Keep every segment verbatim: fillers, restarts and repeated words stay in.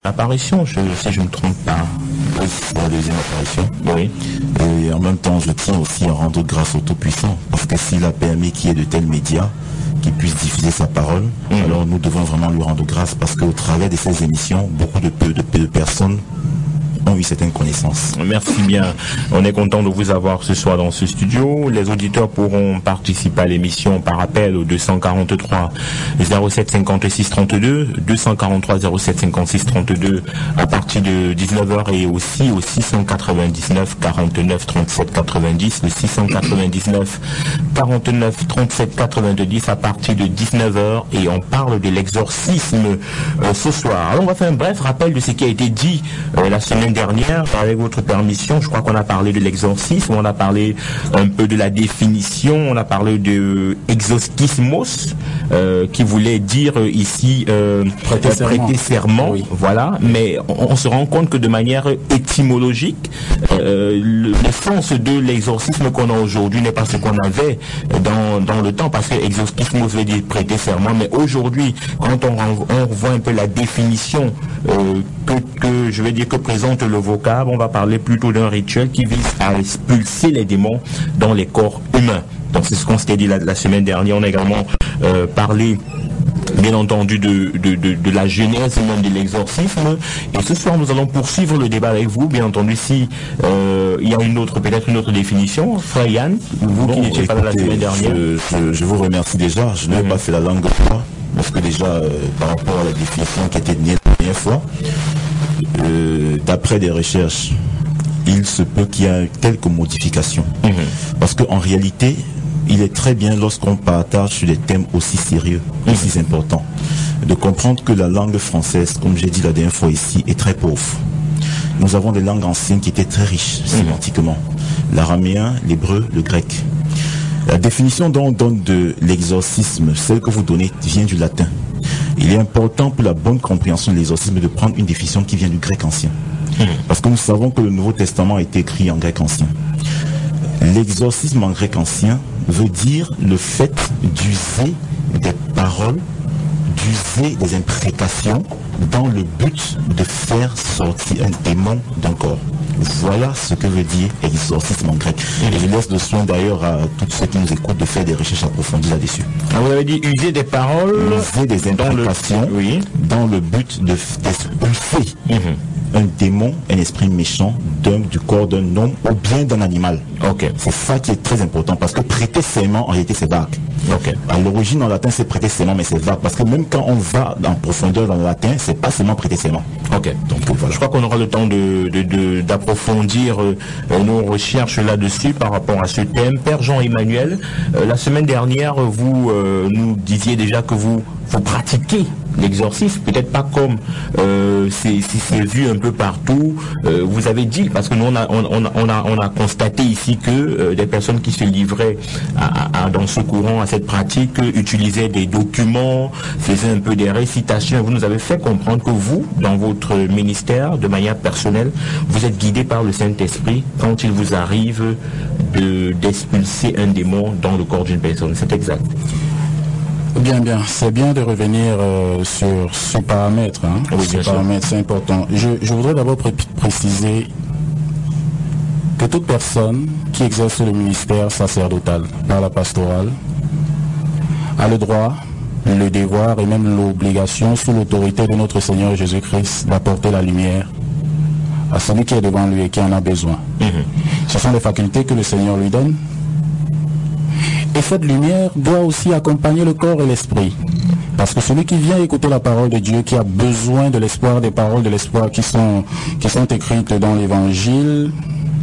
Apparition, je, si je ne me trompe pas. Oui, c'est la deuxième apparition. Oui. Et en même temps, je tiens aussi à rendre grâce au Tout-Puissant, parce que s'il a permis qu'il y ait de tels médias qui puissent diffuser sa parole, mmh. alors nous devons vraiment lui rendre grâce, parce qu'au travers de ces émissions, beaucoup de, peu, de, peu de personnes ont eu certaines connaissances. Merci bien. On est content de vous avoir ce soir dans ce studio. Les auditeurs pourront participer à l'émission par appel au deux cent quarante-trois zéro sept cinquante-six trente-deux, deux cent quarante-trois zéro sept cinquante-six trente-deux à partir de dix-neuf heures et aussi au six cent quatre-vingt-dix-neuf quarante-neuf trente-sept quatre-vingt-dix, le six cent quatre-vingt-dix-neuf quarante-neuf trente-sept quatre-vingt-dix à partir de dix-neuf heures, et on parle de l'exorcisme euh, ce soir. Alors on va faire un bref rappel de ce qui a été dit euh, la semaine dernière, avec votre permission. Je crois qu'on a parlé de l'exorcisme, on a parlé un peu de la définition, on a parlé de exoskismos, euh, qui voulait dire ici euh, prêter serment, prêter serment oui. Voilà, mais on, on se rend compte que de manière étymologique, euh, le, le sens de l'exorcisme qu'on a aujourd'hui n'est pas ce qu'on avait dans, dans le temps, parce que exoskismos veut dire prêter serment, mais aujourd'hui, quand on, on revoit un peu la définition euh, que, que je vais dire que présente le vocable, on va parler plutôt d'un rituel qui vise à expulser les démons dans les corps humains. Donc c'est ce qu'on s'était dit la, la semaine dernière. On a également euh, parlé bien entendu de, de, de, de la genèse même de l'exorcisme, et ce soir nous allons poursuivre le débat avec vous, bien entendu. Si euh, il y a une autre, peut-être une autre définition, frère Yann, vous bon, qui n'étiez pas là la semaine dernière. Je, je, je vous remercie déjà, je n'ai mmh. pas fait la langue de bois, parce que déjà euh, par rapport à la définition qui était donnée la première fois, Euh, d'après des recherches, il se peut qu'il y ait quelques modifications. Mmh. Parce qu'en réalité, il est très bien, lorsqu'on partage sur des thèmes aussi sérieux, mmh. aussi importants, de comprendre que la langue française, comme j'ai dit la dernière fois ici, est très pauvre. Nous avons des langues anciennes qui étaient très riches, mmh. sémantiquement. L'araméen, l'hébreu, le grec. La définition dont on donne de l'exorcisme, celle que vous donnez, vient du latin. Il est important pour la bonne compréhension de l'exorcisme de prendre une définition qui vient du grec ancien. Mmh. Parce que nous savons que le Nouveau Testament a été écrit en grec ancien. L'exorcisme en grec ancien veut dire le fait d'user des paroles, d'user des imprécations dans le but de faire sortir un démon d'un corps. Voilà ce que veut dire exorcisme en grec. Et je laisse le soin d'ailleurs à tous ceux qui nous écoutent de faire des recherches approfondies là-dessus. Ah, vous avez dit user des paroles, user des imprécations dans le, oui. dans le but de d'expulser mmh. un démon, un esprit méchant d'un, du corps d'un homme ou bien d'un animal. Okay. C'est ça qui est très important, parce que prêter serment, en réalité, c'est vague. Okay. À l'origine, en latin, c'est prêter serment, mais c'est vague, parce que même quand on va en profondeur dans le latin, c'est pas seulement prêter serment. Ok. Donc voilà. Je crois qu'on aura le temps de, de, de d'approfondir euh, nos recherches là-dessus par rapport à ce thème. Père Jean-Emmanuel, euh, la semaine dernière, vous euh, nous disiez déjà que vous vous pratiquez l'exorcisme, peut-être pas comme euh, c'est, c'est, c'est vu un peu partout. Euh, vous avez dit, parce que nous on a on, on a on a, on a constaté ici que euh, des personnes qui se livraient à, à, dans ce courant, à cette pratique, utilisaient des documents, faisaient un peu des récitations. Vous nous avez fait comprendre que vous, dans votre ministère, de manière personnelle, vous êtes guidé par le Saint-Esprit quand il vous arrive de d'expulser un démon dans le corps d'une personne. C'est exact. Bien, bien. C'est bien de revenir euh, sur ce paramètre. Hein. Oui, ce paramètre, c'est important. Je, je voudrais d'abord pré- préciser que toute personne qui exerce le ministère sacerdotal par la pastorale a le droit, le devoir et même l'obligation, sous l'autorité de notre Seigneur Jésus-Christ, d'apporter la lumière à celui qui est devant lui et qui en a besoin. Mmh. Ce sont les facultés que le Seigneur lui donne. Et cette lumière doit aussi accompagner le corps et l'esprit. Parce que celui qui vient écouter la parole de Dieu, qui a besoin de l'espoir, des paroles de l'espoir qui sont, qui sont écrites dans l'Évangile,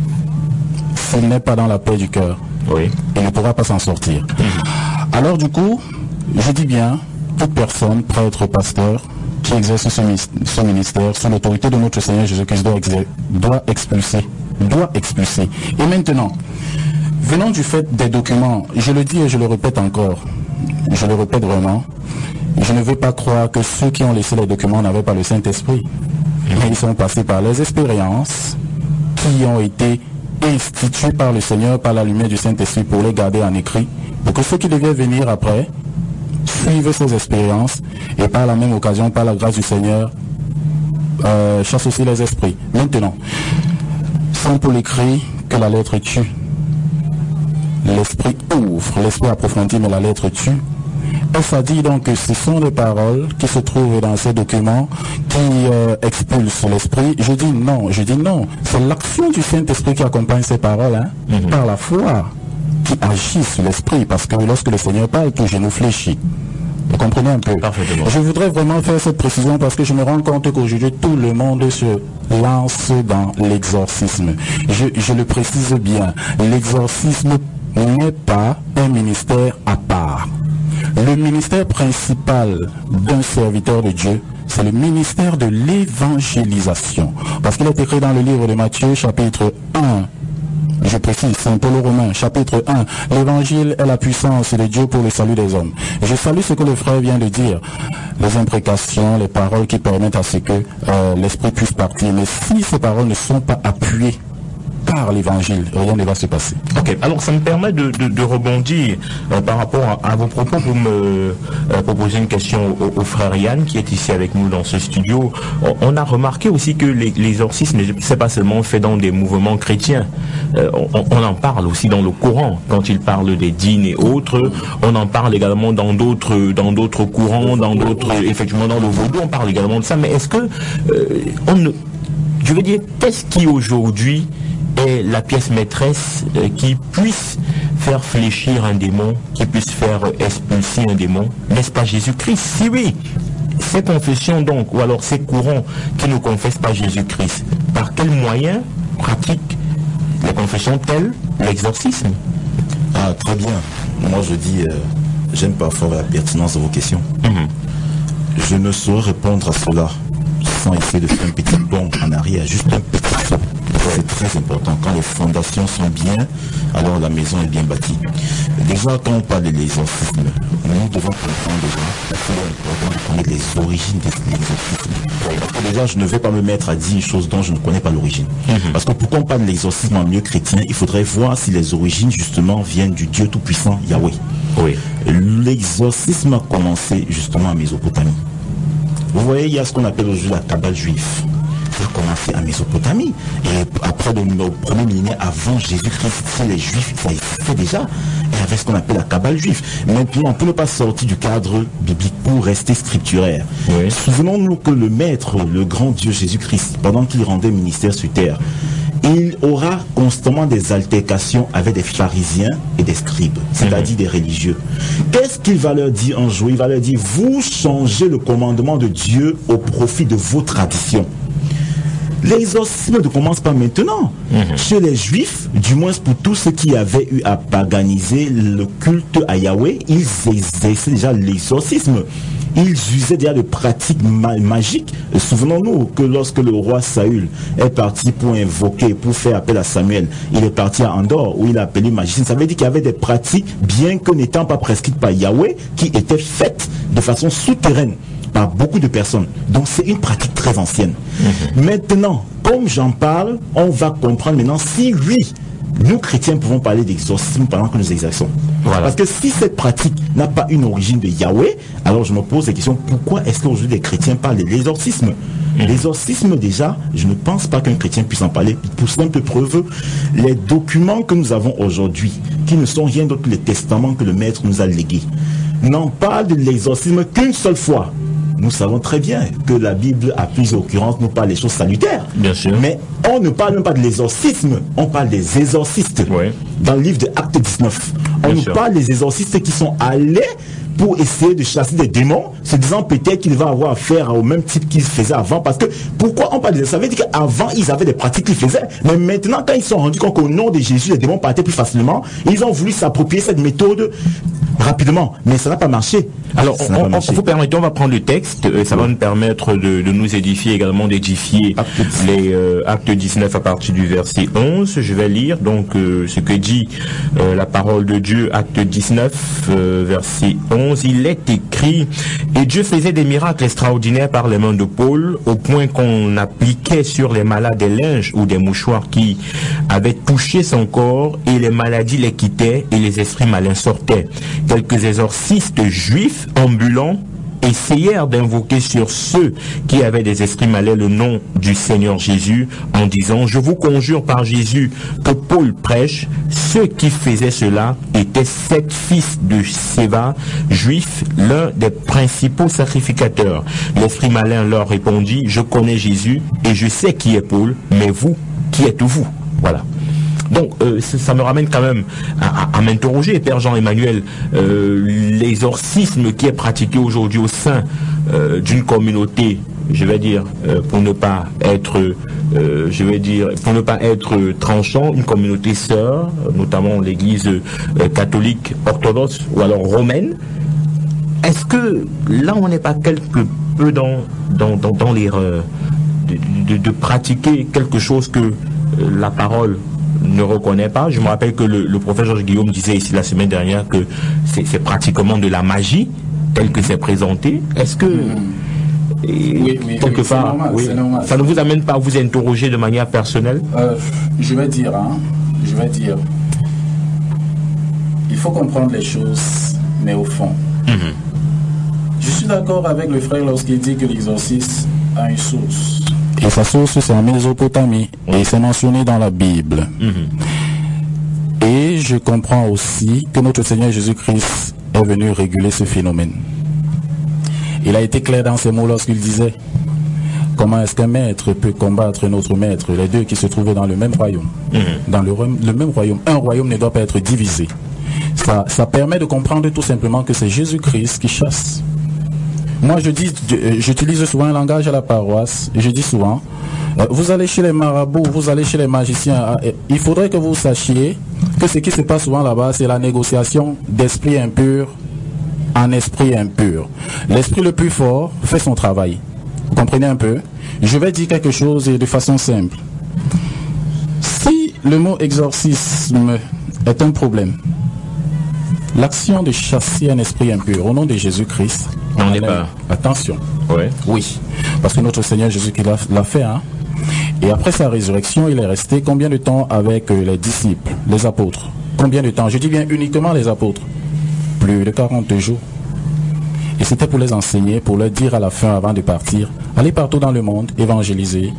s'il n'est pas dans la paix du cœur, oui. il ne pourra pas s'en sortir. Mmh. Alors du coup, je dis bien, toute personne, prêtre, pasteur, qui exerce ce, ce ministère sous l'autorité de notre Seigneur Jésus-Christ doit, doit expulser. Doit expulser. Et maintenant, venons du fait des documents, je le dis et je le répète encore, je le répète vraiment, je ne veux pas croire que ceux qui ont laissé les documents n'avaient pas le Saint-Esprit. Mais ils sont passés par les expériences qui ont été instituées par le Seigneur, par la lumière du Saint-Esprit, pour les garder en écrit, pour que ceux qui devaient venir après suivent ces expériences et par la même occasion, par la grâce du Seigneur, euh, euh, chasse aussi les esprits. Maintenant, Saint Paul écrit que la lettre tue. L'esprit ouvre, l'esprit approfondit, mais la lettre tue. Et ça dit donc que ce sont des paroles qui se trouvent dans ces documents qui euh, expulsent l'esprit. Je dis non, je dis non. C'est l'action du Saint-Esprit qui accompagne ces paroles, hein, mm-hmm. par la foi, qui agit sur l'esprit. Parce que lorsque le Seigneur parle, tout genou fléchit. Vous comprenez un peu? Parfaitement. Je voudrais vraiment faire cette précision parce que je me rends compte qu'aujourd'hui, tout le monde se lance dans l'exorcisme. Je, je le précise bien. L'exorcisme n'est pas un ministère à part. Le ministère principal d'un serviteur de Dieu, c'est le ministère de l'évangélisation. Parce qu'il est écrit dans le livre de Matthieu, chapitre un. Je précise, Saint Paul aux Romains, chapitre un. L'évangile est la puissance de Dieu pour le salut des hommes. Je salue ce que le frère vient de dire. Les imprécations, les paroles qui permettent à ce que euh, l'esprit puisse partir. Mais si ces paroles ne sont pas appuyées par l'évangile, rien ne va se passer. Ok, alors ça me permet de, de, de rebondir euh, par rapport à, à vos propos. Vous me euh, proposez une question au, au frère Yann qui est ici avec nous dans ce studio. On, on a remarqué aussi que l'exorcisme, c'est pas seulement fait dans des mouvements chrétiens. Euh, on, on en parle aussi dans le Coran, quand il parle des dînes et autres. On en parle également dans d'autres dans d'autres courants, dans d'autres, effectivement dans le vaudou, on parle également de ça. Mais est-ce que euh, on ne, je veux dire, qu'est-ce qui aujourd'hui est la pièce maîtresse euh, qui puisse faire fléchir un démon, qui puisse faire expulser un démon? N'est-ce pas Jésus-Christ? Si oui, ces confessions donc, ou alors ces courants qui ne confessent pas Jésus-Christ, par quels moyens pratiquent les confessions telles l'exorcisme? Ah, très bien. Moi je dis, euh, j'aime parfois la pertinence de vos questions. Mm-hmm. Je ne saurais répondre à cela sans essayer de faire un petit bond en arrière, juste un petit saut. C'est très important. Quand les fondations sont bien, alors la maison est bien bâtie. Déjà, quand on parle de l'exorcisme, nous devons comprendre déjà de connaître les origines de l'exorcisme. Déjà, je ne vais pas me mettre à dire une chose dont je ne connais pas l'origine. Mm-hmm. Parce que pourquoi on parle de l'exorcisme en milieu chrétien, il faudrait voir si les origines, justement, viennent du Dieu Tout-Puissant, Yahweh. Oui. L'exorcisme a commencé, justement, en Mésopotamie. Vous voyez, il y a ce qu'on appelle aujourd'hui la Kabbale juive. Ça a commencé en Mésopotamie. Et après le, le premier millénaire avant Jésus-Christ, les Juifs, ça existait déjà. Et avec ce qu'on appelle la Kabbale juive. Maintenant, pour ne pas sortir du cadre biblique, pour rester scripturaire. Oui. Souvenons-nous que le Maître, le grand Dieu Jésus-Christ, pendant qu'il rendait ministère sur terre, il aura constamment des altercations avec des pharisiens et des scribes, c'est-à-dire mmh. des religieux. Qu'est-ce qu'il va leur dire un jour? Il va leur dire, vous changez le commandement de Dieu au profit de vos traditions. L'exorcisme ne commence pas maintenant. Mmh. Chez les Juifs, du moins pour tous ceux qui avaient eu à paganiser le culte à Yahweh, ils exerçaient déjà l'exorcisme. Ils usaient déjà de pratiques ma magiques. Souvenons-nous que lorsque le roi Saül est parti pour invoquer, pour faire appel à Samuel, il est parti à Andorre où il a appelé magicien. Ça veut dire qu'il y avait des pratiques, bien que n'étant pas prescrites par Yahweh, qui étaient faites de façon souterraine par beaucoup de personnes. Donc c'est une pratique très ancienne. Mmh. Maintenant, comme j'en parle, on va comprendre maintenant si oui, nous chrétiens pouvons parler d'exorcisme pendant que nous exerçons. Voilà. Parce que si cette pratique n'a pas une origine de Yahweh, alors je me pose la question, pourquoi est-ce qu'aujourd'hui les chrétiens parlent de l'exorcisme? Mmh. L'exorcisme déjà, je ne pense pas qu'un chrétien puisse en parler. Pour simple preuve, les documents que nous avons aujourd'hui, qui ne sont rien d'autre que les testaments que le Maître nous a légués, n'en parlent de l'exorcisme qu'une seule fois. Nous savons très bien que la Bible, à plusieurs occurrences, nous parle des choses salutaires. Bien sûr. Mais on ne parle même pas de l'exorcisme, on parle des exorcistes. Oui. Dans le livre de Acte dix-neuf, on bien nous sûr. Parle des exorcistes qui sont allés pour essayer de chasser des démons, se disant peut-être qu'il va avoir affaire au même type qu'ils faisaient avant. Parce que, pourquoi on parle de ça? Ça veut dire qu'avant, ils avaient des pratiques qu'ils faisaient. Mais maintenant, quand ils se sont rendus compte qu'au nom de Jésus, les démons partaient plus facilement, ils ont voulu s'approprier cette méthode rapidement. Mais ça n'a pas marché. Alors, on, on, on vous permettez, on va prendre le texte. Euh, ça oui. va nous permettre de, de nous édifier également, d'édifier les euh, actes dix-neuf à partir du verset onze. Je vais lire donc euh, ce que dit euh, la parole de Dieu, acte dix-neuf, euh, verset onze. Il est écrit, et Dieu faisait des miracles extraordinaires par les mains de Paul, au point qu'on appliquait sur les malades des linges ou des mouchoirs qui avaient touché son corps, et les maladies les quittaient et les esprits malins sortaient. Quelques exorcistes juifs ambulants essayèrent d'invoquer sur ceux qui avaient des esprits malais le nom du Seigneur Jésus en disant, je vous conjure par Jésus que Paul prêche. Ceux qui faisaient cela étaient sept fils de Séva, juifs, l'un des principaux sacrificateurs. L'esprit malin leur répondit, je connais Jésus et je sais qui est Paul, mais vous, qui êtes-vous? Voilà. Donc, euh, ça, ça me ramène quand même à, à, à m'interroger, Père Jean-Emmanuel, euh, l'exorcisme qui est pratiqué aujourd'hui au sein euh, d'une communauté, je vais dire, euh, pour ne pas être, euh, je vais dire, pour ne pas être tranchant, une communauté sœur, notamment l'Église euh, catholique orthodoxe ou alors romaine. Est-ce que là, on n'est pas quelque peu dans dans dans, dans l'erreur de, de, de pratiquer quelque chose que euh, la parole ne reconnaît pas? Je me rappelle que le, le prophète Georges Guillaume disait ici la semaine dernière que c'est pratiquement de la magie telle que c'est présenté. Est-ce que mmh. et, oui, oui, quelque oui, part normal, oui, ça ne vous amène pas à vous interroger de manière personnelle? euh, Je vais dire, hein, je vais dire, il faut comprendre les choses, mais au fond. Mmh. Je suis d'accord avec le frère lorsqu'il dit que l'exorcisme a une source. Et sa source, c'est en Mésopotamie. Et c'est mentionné dans la Bible. Mm-hmm. Et je comprends aussi que notre Seigneur Jésus-Christ est venu réguler ce phénomène. Il a été clair dans ses mots lorsqu'il disait comment est-ce qu'un maître peut combattre notre maître, les deux qui se trouvaient dans le même royaume. Mm-hmm. Dans le, le même royaume. Un royaume ne doit pas être divisé. Ça, ça permet de comprendre tout simplement que c'est Jésus-Christ qui chasse. Moi, je dis, j'utilise souvent un langage à la paroisse, et je dis souvent, euh, vous allez chez les marabouts, vous allez chez les magiciens, euh, il faudrait que vous sachiez que ce qui se passe souvent là-bas, c'est la négociation d'esprit impur en esprit impur. L'esprit le plus fort fait son travail. Vous comprenez un peu? Je vais dire quelque chose de façon simple. Si le mot exorcisme est un problème, l'action de chasser un esprit impur au nom de Jésus-Christ, on n'est pas. Attention. Ouais. Oui. Parce que notre Seigneur Jésus-Christ l'a fait. Hein? Et après sa résurrection, il est resté combien de temps avec les disciples, les apôtres? Combien de temps? Je dis bien uniquement les apôtres. Plus de quarante jours. Et c'était pour les enseigner, pour leur dire à la fin, avant de partir, allez partout dans le monde, évangéliser,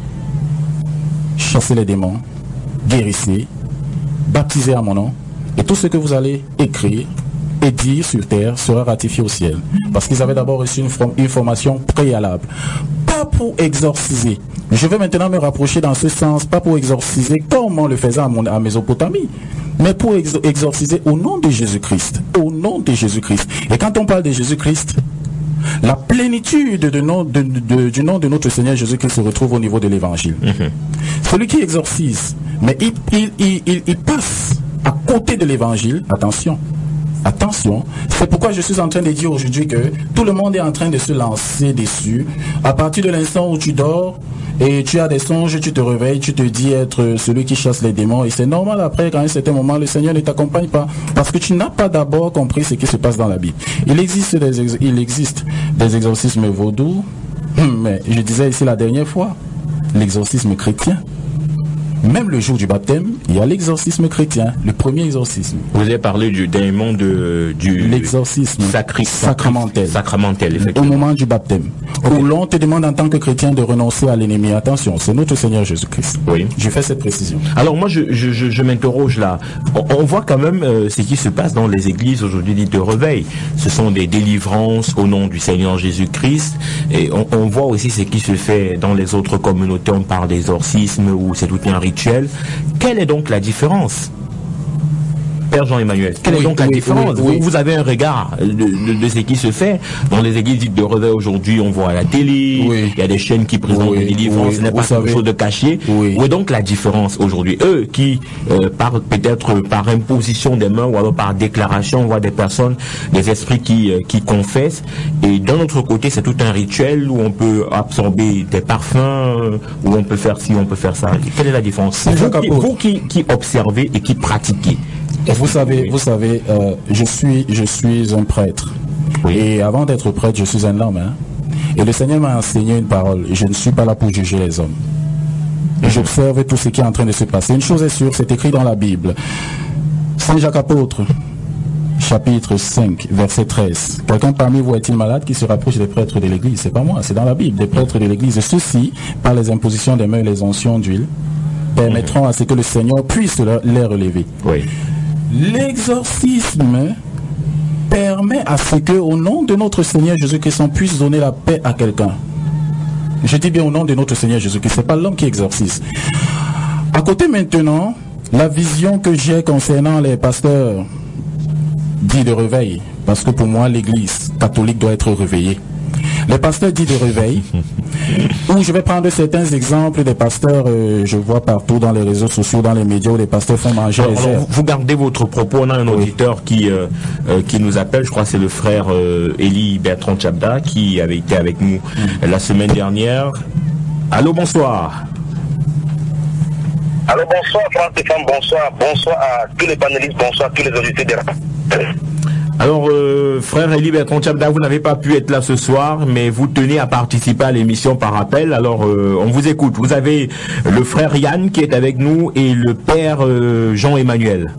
chasser les démons, guérissez, baptisez à mon nom, et tout ce que vous allez écrire et dire sur terre sera ratifié au ciel. Parce qu'ils avaient d'abord reçu une, form une formation préalable. Pas pour exorciser. Je vais maintenant me rapprocher dans ce sens, pas pour exorciser comme on le faisait à, mon, à Mésopotamie, mais pour ex exorciser au nom de Jésus-Christ. Au nom de Jésus-Christ. Et quand on parle de Jésus-Christ, la plénitude de nom, de, de, du nom de notre Seigneur Jésus-Christ se retrouve au niveau de l'évangile. Mm-hmm. Celui qui exorcise, mais il, il, il, il, il passe à côté de l'évangile, attention. Attention, c'est pourquoi je suis en train de dire aujourd'hui que tout le monde est en train de se lancer dessus. À partir de l'instant où tu dors et tu as des songes, tu te réveilles, tu te dis être celui qui chasse les démons. Et c'est normal après, qu'à un certain moment, le Seigneur ne t'accompagne pas. Parce que tu n'as pas d'abord compris ce qui se passe dans la Bible. Il existe des, ex il existe des exorcismes vaudous, mais je disais ici la dernière fois, l'exorcisme chrétien. Même le jour du baptême, il y a l'exorcisme chrétien, le premier exorcisme. Vous avez parlé du démon de du l'exorcisme sacri sacramentel. Sacramentel, effectivement. Au moment du baptême. Okay. Où l'on te demande en tant que chrétien de renoncer à l'ennemi. Attention, c'est notre Seigneur Jésus-Christ. Oui. Je fais cette précision. Alors moi, je, je, je, je m'interroge là. On, on voit quand même euh, ce qui se passe dans les églises aujourd'hui dites de réveil. Ce sont des délivrances au nom du Seigneur Jésus-Christ. Et on, on voit aussi ce qui se fait dans les autres communautés. On parle d'exorcisme où c'est tout un rituel. Quelle est donc la différence, Père Jean-Emmanuel? Quelle oui, est donc la oui, différence oui, oui. Vous, vous avez un regard de, de, de ce qui se fait dans les églises dites de réveil aujourd'hui. On voit à la télé, oui. il y a des chaînes qui présentent oui, des délivrances, oui, ce n'est pas quelque chose de caché. Oui. Où est donc la différence aujourd'hui? Eux qui, euh, par peut-être par imposition des mains ou alors par déclaration, on voit des personnes, des esprits qui, euh, qui confessent. Et d'un autre côté, c'est tout un rituel où on peut absorber des parfums, euh, où on peut faire ci, on peut faire ça. Quelle est la différence? Vous, qui, vous qui, qui observez et qui pratiquez. Vous savez, vous savez, euh, je suis, je suis un prêtre. Oui. Et avant d'être prêtre, je suis un homme. Hein. Et le Seigneur m'a enseigné une parole. Je ne suis pas là pour juger les hommes. Et j'observe tout ce qui est en train de se passer. Une chose est sûre, c'est écrit dans la Bible. Saint Jacques apôtre, chapitre cinq, verset treize. Quelqu'un parmi vous est-il malade qui se rapproche des prêtres de l'église? C'est pas moi, c'est dans la Bible, des prêtres de l'église. Ceux-ci, par les impositions des mains et les onctions d'huile, permettront à ce que le Seigneur puisse les relever. Oui. L'exorcisme permet à ce que, au nom de notre Seigneur Jésus-Christ, on puisse donner la paix à quelqu'un. Je dis bien au nom de notre Seigneur Jésus-Christ, c'est pas l'homme qui exorcise. À côté maintenant, la vision que j'ai concernant les pasteurs dits de réveil, parce que pour moi l'église catholique doit être réveillée. Les pasteurs dits de réveil, où je vais prendre certains exemples des pasteurs, euh, je vois partout dans les réseaux sociaux, dans les médias, où les pasteurs font manger alors, les alors, airs. vous gardez votre propos, on a un Oui. auditeur qui, euh, euh, qui nous appelle, je crois que c'est le frère euh, Élie Bertrand Tchabda, qui avait été avec nous mm. la semaine dernière. Allô, bonsoir. Alors bonsoir Franck-Stéphane, bonsoir, bonsoir à tous les panélistes, bonsoir à tous les auditeurs de la... Alors, euh, frère Élie Bertrand Tchabda, vous n'avez pas pu être là ce soir, mais vous tenez à participer à l'émission par appel. Alors, euh, on vous écoute. Vous avez le frère Yann qui est avec nous et le père euh, Jean-Emmanuel.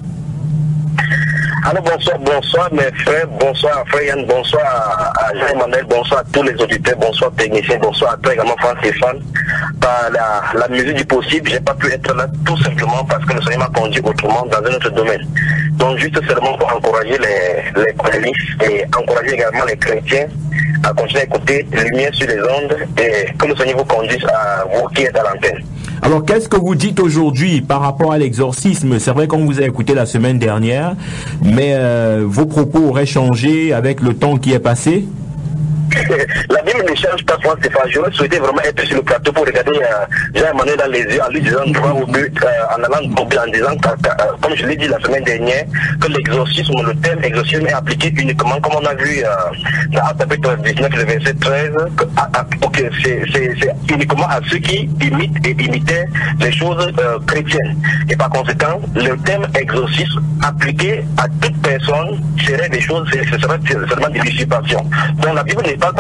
Alors bonsoir, bonsoir mes frères, bonsoir à frère Yann, bonsoir à, à Jean-Emmanuel, bonsoir à tous les auditeurs, bonsoir techniciens, bonsoir à toi également Franck-Stéphane. Par la, la mesure du possible, j'ai pas pu être là tout simplement parce que le Seigneur m'a conduit autrement dans un autre domaine. Donc juste seulement pour encourager les, les panélistes et encourager également les chrétiens à continuer à écouter Lumière sur les ondes et que le Seigneur vous conduise à vous qui êtes à l'antenne. Alors, qu'est-ce que vous dites aujourd'hui par rapport à l'exorcisme? C'est vrai qu'on vous a écouté la semaine dernière, mais euh, vos propos auraient changé avec le temps qui est passé? La Bible ne change pas, Franck Stéphane. J'aurais souhaité vraiment être sur le plateau pour regarder euh, Jean-Emmanuel dans les yeux en lui disant droit au but, euh, en allant tomber en disant, euh, comme je l'ai dit la semaine dernière, que l'exorcisme, le terme exorcisme est appliqué uniquement, comme on a vu euh, dans Actes chapitre dix-neuf, le verset treize, que, à, à, okay, c'est uniquement à ceux qui imitent et imitaient les choses euh, chrétiennes. Et par conséquent, le terme exorcisme appliqué à toute personne serait des choses, ce serait seulement des usurpations. Donc la Bible n'est pas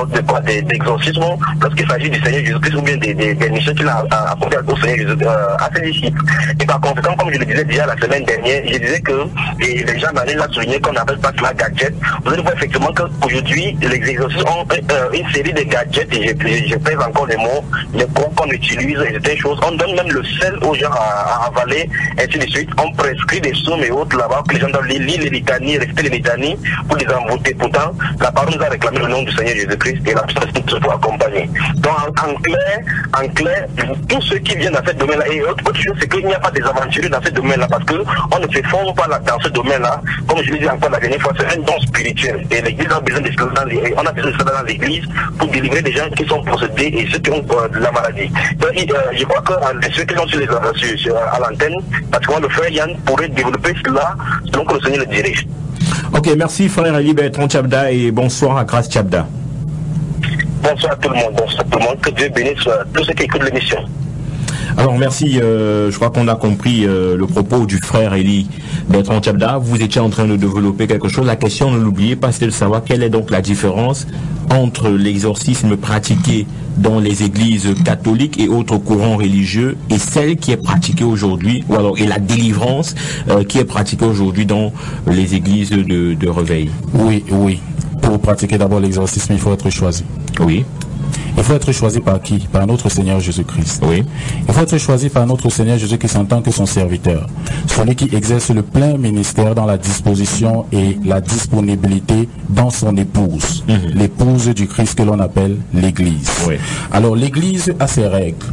d'exorcisme lorsqu'il s'agit du Seigneur Jésus-Christ ou bien des, des, des missions qu'il a apportées au Seigneur Jésus, euh, à ses disciples. Et par conséquent, comme je le disais déjà la semaine dernière, je disais que, et les gens m'avaient là souligné qu'on n'appelle pas cela gadget. Vous allez voir effectivement qu'aujourd'hui, les exorcismes ont euh, une série de gadgets, et je, je, je pèse encore les mots, les mots qu'on utilise, et des choses. On donne même le sel aux gens à, à avaler, et ainsi de suite. On prescrit des sommes et autres là-bas, que les gens doivent lire les litanies, respecter les litanies, pour les envoûter. Pourtant, la parole nous a réclamé le nom du Seigneur Jésus-Christ et la puissance de pour accompagner. Donc en, en clair, en clair, tous ceux qui viennent dans ce domaine-là, et autre, autre chose, c'est qu'il n'y a pas des aventuriers dans ce domaine-là, parce qu'on ne se forme pas là, dans ce domaine-là, comme je l'ai dit encore la dernière fois, c'est un don spirituel. Et l'Église a besoin de cela dans les, on a besoin de cela dans l'Église pour délivrer des gens qui sont possédés et ceux qui ont euh, de la maladie. Donc euh, je crois que euh, ceux qui sont sur les, euh, sur, sur, à l'antenne, parce que moi, le frère Yann pourrait développer cela selon que le Seigneur le dirige. Ok, merci frère Élie Bertrand Tchabda et bonsoir à Grâce Tchabda. Bonsoir à tout le monde, bonsoir à tout le monde, que Dieu bénisse tous ceux qui écoutent l'émission. Alors merci, euh, je crois qu'on a compris euh, le propos du frère Élie Bertrand Tchabda. Vous étiez en train de développer quelque chose. La question, ne l'oubliez pas, c'est de savoir quelle est donc la différence entre l'exorcisme pratiqué dans les églises catholiques et autres courants religieux et celle qui est pratiquée aujourd'hui, ou alors et la délivrance euh, qui est pratiquée aujourd'hui dans les églises de, de réveil. Oui, oui. Pour pratiquer d'abord l'exorcisme, il faut être choisi. Oui. Il faut être choisi par qui? Par notre Seigneur Jésus-Christ. Oui. Il faut être choisi par notre Seigneur Jésus-Christ en tant que son serviteur. Celui qui exerce le plein ministère dans la disposition et la disponibilité dans son épouse. Mm-hmm. L'épouse du Christ que l'on appelle l'Église. Oui. Alors l'Église a ses règles.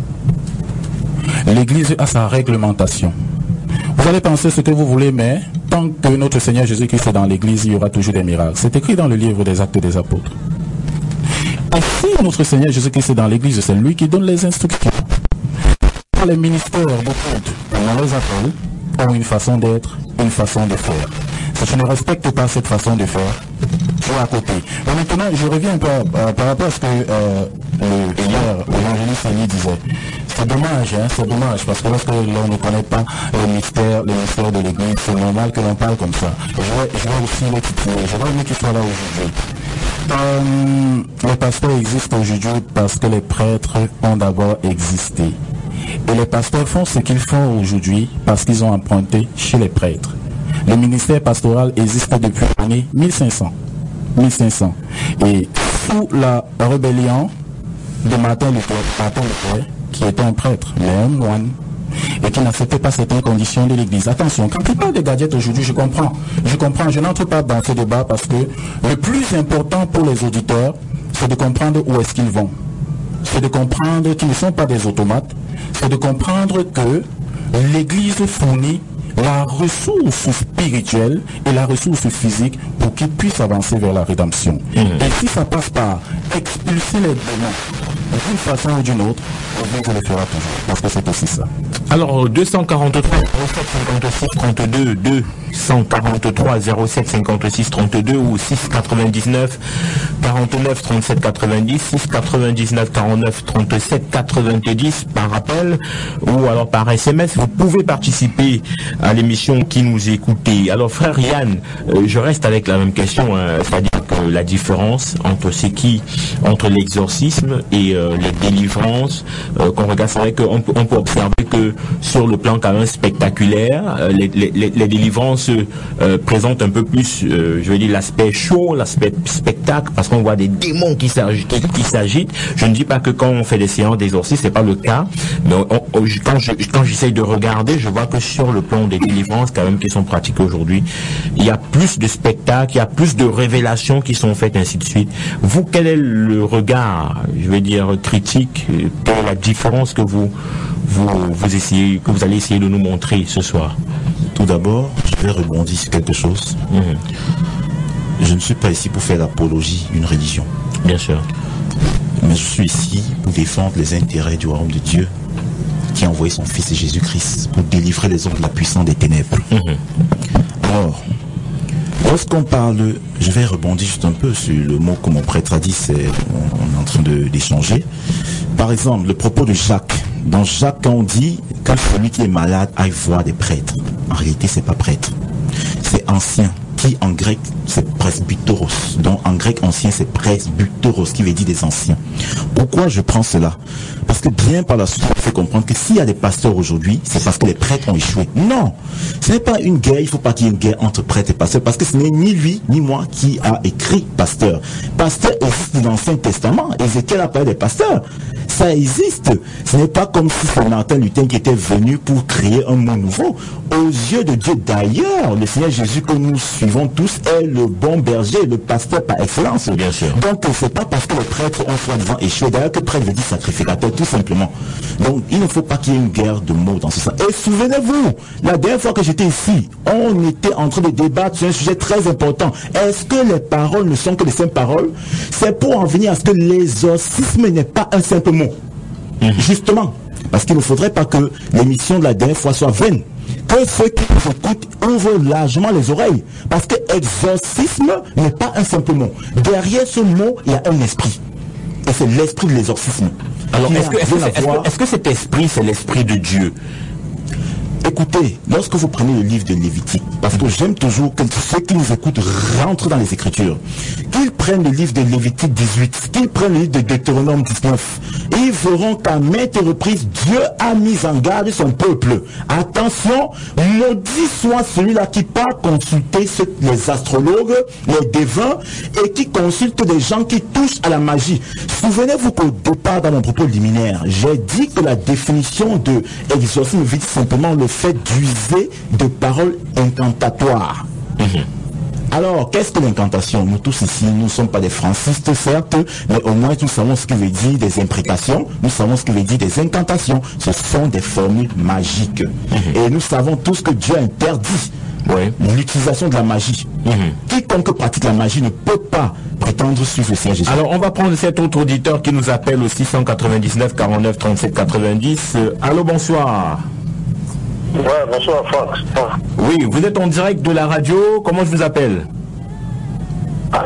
L'Église a sa réglementation. Vous allez penser ce que vous voulez, mais tant que notre Seigneur Jésus-Christ est dans l'Église, il y aura toujours des miracles. C'est écrit dans le livre des Actes des Apôtres. Et si notre Seigneur Jésus-Christ est dans l'Église, c'est lui qui donne les instructions. Les ministères de culte, on les appelle, ont une façon d'être, une façon de faire. Si je ne respecte pas cette façon de faire, je suis à côté. Mais maintenant, je reviens un peu euh, par rapport à ce que euh, le, hier, l'évangéliste Élie disait. C'est dommage, hein, c'est dommage, parce que lorsque l'on ne connaît pas le mystère, le mystère de l'Église, c'est normal que l'on parle comme ça. Je vais, je vais aussi le titiller, je vais qu'il soit là aujourd'hui. Euh, les pasteurs existent aujourd'hui parce que les prêtres ont d'abord existé. Et les pasteurs font ce qu'ils font aujourd'hui parce qu'ils ont emprunté chez les prêtres. Le ministère pastoral existe depuis l'année mille cinq cents. mille cinq cents. Et sous la rébellion de Martin Luther, Martin Luther, qui était un prêtre, mais un moine, et qui n'acceptait pas certaines conditions de l'Église. Attention, quand il parle de gadgets aujourd'hui, je comprends. Je comprends, je n'entre pas dans ce débat parce que le plus important pour les auditeurs, c'est de comprendre où est-ce qu'ils vont. C'est de comprendre qu'ils ne sont pas des automates. C'est de comprendre que l'Église fournit la ressource spirituelle et la ressource physique pour qu'ils puissent avancer vers la rédemption. Mmh. Et si ça passe par expulser les démons d'une façon ou d'une autre, on le fera toujours, parce que c'est aussi ça. Alors, deux cent quarante-trois zéro sept cinquante-six trente-deux, deux cent quarante-trois zéro sept cinquante-six trente-deux ou six cent quatre-vingt-dix-neuf quarante-neuf trente-sept quatre-vingt-dix, six cent quatre-vingt-dix-neuf quarante-neuf trente-sept quatre-vingt-dix par appel ou alors par S M S. Vous pouvez participer à l'émission qui nous écoutez. Alors, frère Yann, euh, je reste avec la même question, hein, c'est-à-dire que la différence entre ce qui, entre l'exorcisme et euh, les délivrances, euh, qu'on regarde, c'est vrai qu'on peut, on peut observer que sur le plan quand même spectaculaire, euh, les, les, les délivrances euh, présentent un peu plus, euh, je veux dire, l'aspect show, l'aspect spectacle, parce qu'on voit des démons qui s'agitent, qui s'agitent. Je ne dis pas que quand on fait des séances d'exorcisme, c'est pas le cas, mais on, on, quand je, quand j'essaye de regarder, je vois que sur le plan des délivrances quand même qui sont pratiquées aujourd'hui, il y a plus de spectacles, il y a plus de révélations qui sont faites, ainsi de suite. Vous, quel est le regard, je veux dire, critique, quelle est la différence que vous Vous, vous essayez, que vous allez essayer de nous montrer ce soir? Tout d'abord, je vais rebondir sur quelque chose. Mmh. Je ne suis pas ici pour faire l'apologie d'une religion. Bien sûr. Mais je suis ici pour défendre les intérêts du royaume de Dieu, qui a envoyé son Fils Jésus-Christ pour délivrer les hommes de la puissance des ténèbres. Mmh. Alors, lorsqu'on parle, je vais rebondir juste un peu sur le mot que mon prêtre a dit, c'est, on est en train de, d'échanger. Par exemple, le propos de Jacques. Dans Jacques, quand on dit que celui qui est malade aille voir des prêtres, en réalité, c'est pas prêtre. C'est ancien, qui en grec, c'est presbyteros. Donc en grec ancien, c'est presbyteros, qui veut dire des anciens. Pourquoi je prends cela? Parce que bien par la suite, on fait comprendre que s'il y a des pasteurs aujourd'hui, c'est parce que les prêtres ont échoué. Non, ce n'est pas une guerre, il ne faut pas qu'il y ait une guerre entre prêtres et pasteurs, parce que ce n'est ni lui, ni moi qui a écrit pasteur. Pasteur existe dans l'Ancien Testament, Ézéchiel a parlé des pasteurs. Ça existe. Ce n'est pas comme si c'est Martin Luther qui était venu pour créer un mot nouveau. Aux yeux de Dieu d'ailleurs, le Seigneur Jésus que nous suivons tous est le bon berger, le pasteur par excellence. Bien sûr. Donc c'est pas parce que les prêtres ont soi-disant échoué, d'ailleurs que prêtre veut dire sacrificateur, tout simplement. Donc il ne faut pas qu'il y ait une guerre de mots dans ce sens. Et souvenez-vous, la dernière fois que j'étais ici, on était en train de débattre sur un sujet très important. Est-ce que les paroles ne sont que des simples paroles? C'est pour en venir à ce que l'exorcisme n'est pas un simple mot. Mmh. Justement, parce qu'il ne faudrait pas que l'émission de la dernière fois soit vaine. Que ceux qui nous écoutent ouvrent largement les oreilles. Parce que exorcisme n'est pas un simple mot. Derrière ce mot, il y a un esprit. Et c'est l'esprit de l'exorcisme. Alors, est-ce que, est-ce, que, est-ce, que, est-ce que cet esprit, c'est l'esprit de Dieu? Écoutez, lorsque vous prenez le livre de Lévitique, parce que j'aime toujours que ceux qui nous écoutent rentrent dans les Écritures, qu'ils prennent le livre de Lévitique dix-huit, qu'ils prennent le livre de Deutéronome dix-neuf, ils verront qu'à maintes reprises, Dieu a mis en garde son peuple. Attention, maudit soit celui-là qui part consulter ceux, les astrologues, les devins, et qui consulte des gens qui touchent à la magie. Souvenez-vous qu'au départ, dans mon propos liminaire, j'ai dit que la définition de exorcisme veut dire simplement le fait d'user de paroles incantatoires. Mmh. Alors, qu'est-ce que l'incantation? Nous tous ici, nous ne sommes pas des francistes, certes, mais au moins nous savons ce que veut dire des imprécations, nous savons ce que veut dire des incantations. Ce sont des formules magiques. Mmh. Et nous savons tous que Dieu interdit ouais. l'utilisation de la magie. Mmh. Quiconque pratique la magie ne peut pas prétendre suivre le Seigneur Jésus. Alors, on va prendre cet autre auditeur qui nous appelle au six cent quatre-vingt-dix-neuf quarante-neuf trente-sept quatre-vingt-dix. Euh, allô, bonsoir. Ouais, bonsoir Franck. Oui, vous êtes en direct de la radio, comment je vous appelle? Ah,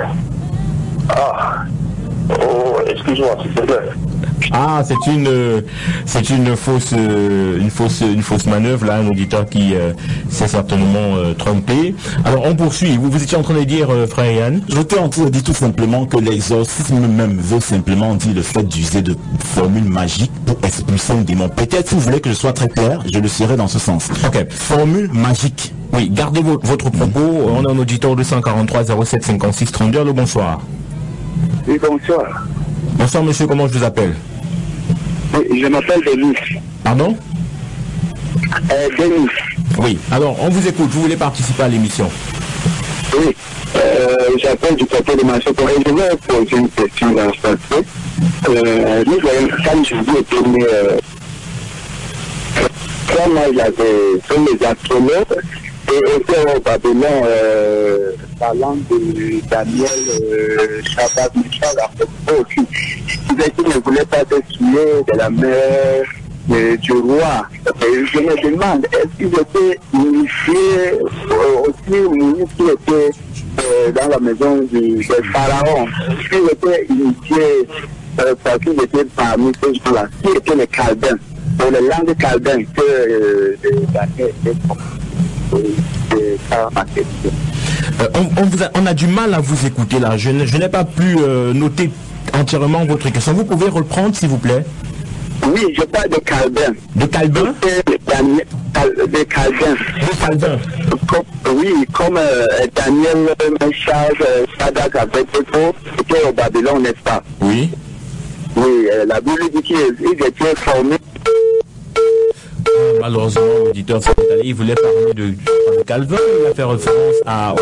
ah. Oh, excuse-moi, s'il te plaît. Ah, c'est une, euh, c'est une fausse, euh, une fausse, une fausse manœuvre là, un auditeur qui euh, s'est certainement euh, trompé. Alors on poursuit. Vous, vous étiez en train de dire, euh, frère Yann? J'étais en train de dire tout simplement que l'exorcisme même veut simplement dire le fait d'user de formules magiques pour expulser un démon. Peut-être si vous voulez que je sois très clair, je le serai dans ce sens. Ok. Formule magique. Oui, gardez vo votre propos. On a un auditeur deux cent quarante-trois zéro sept cinquante-six trente-deux. Allô, bonsoir. Oui, bonsoir. Bonsoir, monsieur. Comment je vous appelle? Oui, je m'appelle Denis. Pardon? Euh, Denis. Oui. Alors, on vous écoute. Vous voulez participer à l'émission? Oui. Euh, J'appelle du côté de ma seconde. Et je vais poser une question dans ce passé. Euh, nous voyons, quand Jésus était né, euh, comment il avait fait les astronautes et était au Babylone, euh, parlant de Daniel, euh, Shabbat, Michel, aussi. Il disait qu'il ne voulait pas être tué de la mère euh, du roi. Et je me demande, est-ce qu'il était initié euh, aussi, Moïse qui était euh, dans la maison du, du pharaon, est-ce qu'il était initié euh, parce qu'il était parmi ces gens-là, qui étaient les Chaldéens, pour les langues Chaldéens que euh, Daniel était c'est ça ma question. Euh, on, on, vous a, on a du mal à vous écouter là. Je, je n'ai pas pu euh, noter entièrement votre question. Vous pouvez reprendre, s'il vous plaît? Oui, je parle de Calvin. De Calvin? De Calvin. De Calvin. Comme, oui, comme euh, Daniel, Meshach, Shadrach, Abednego étaient au Babylone, n'est-ce pas? Oui. Oui, euh, la Bible dit qu'ils étaient formés. Malheureusement, l'auditeur s'est allé, il voulait parler de, de Calvin, il a fait référence à,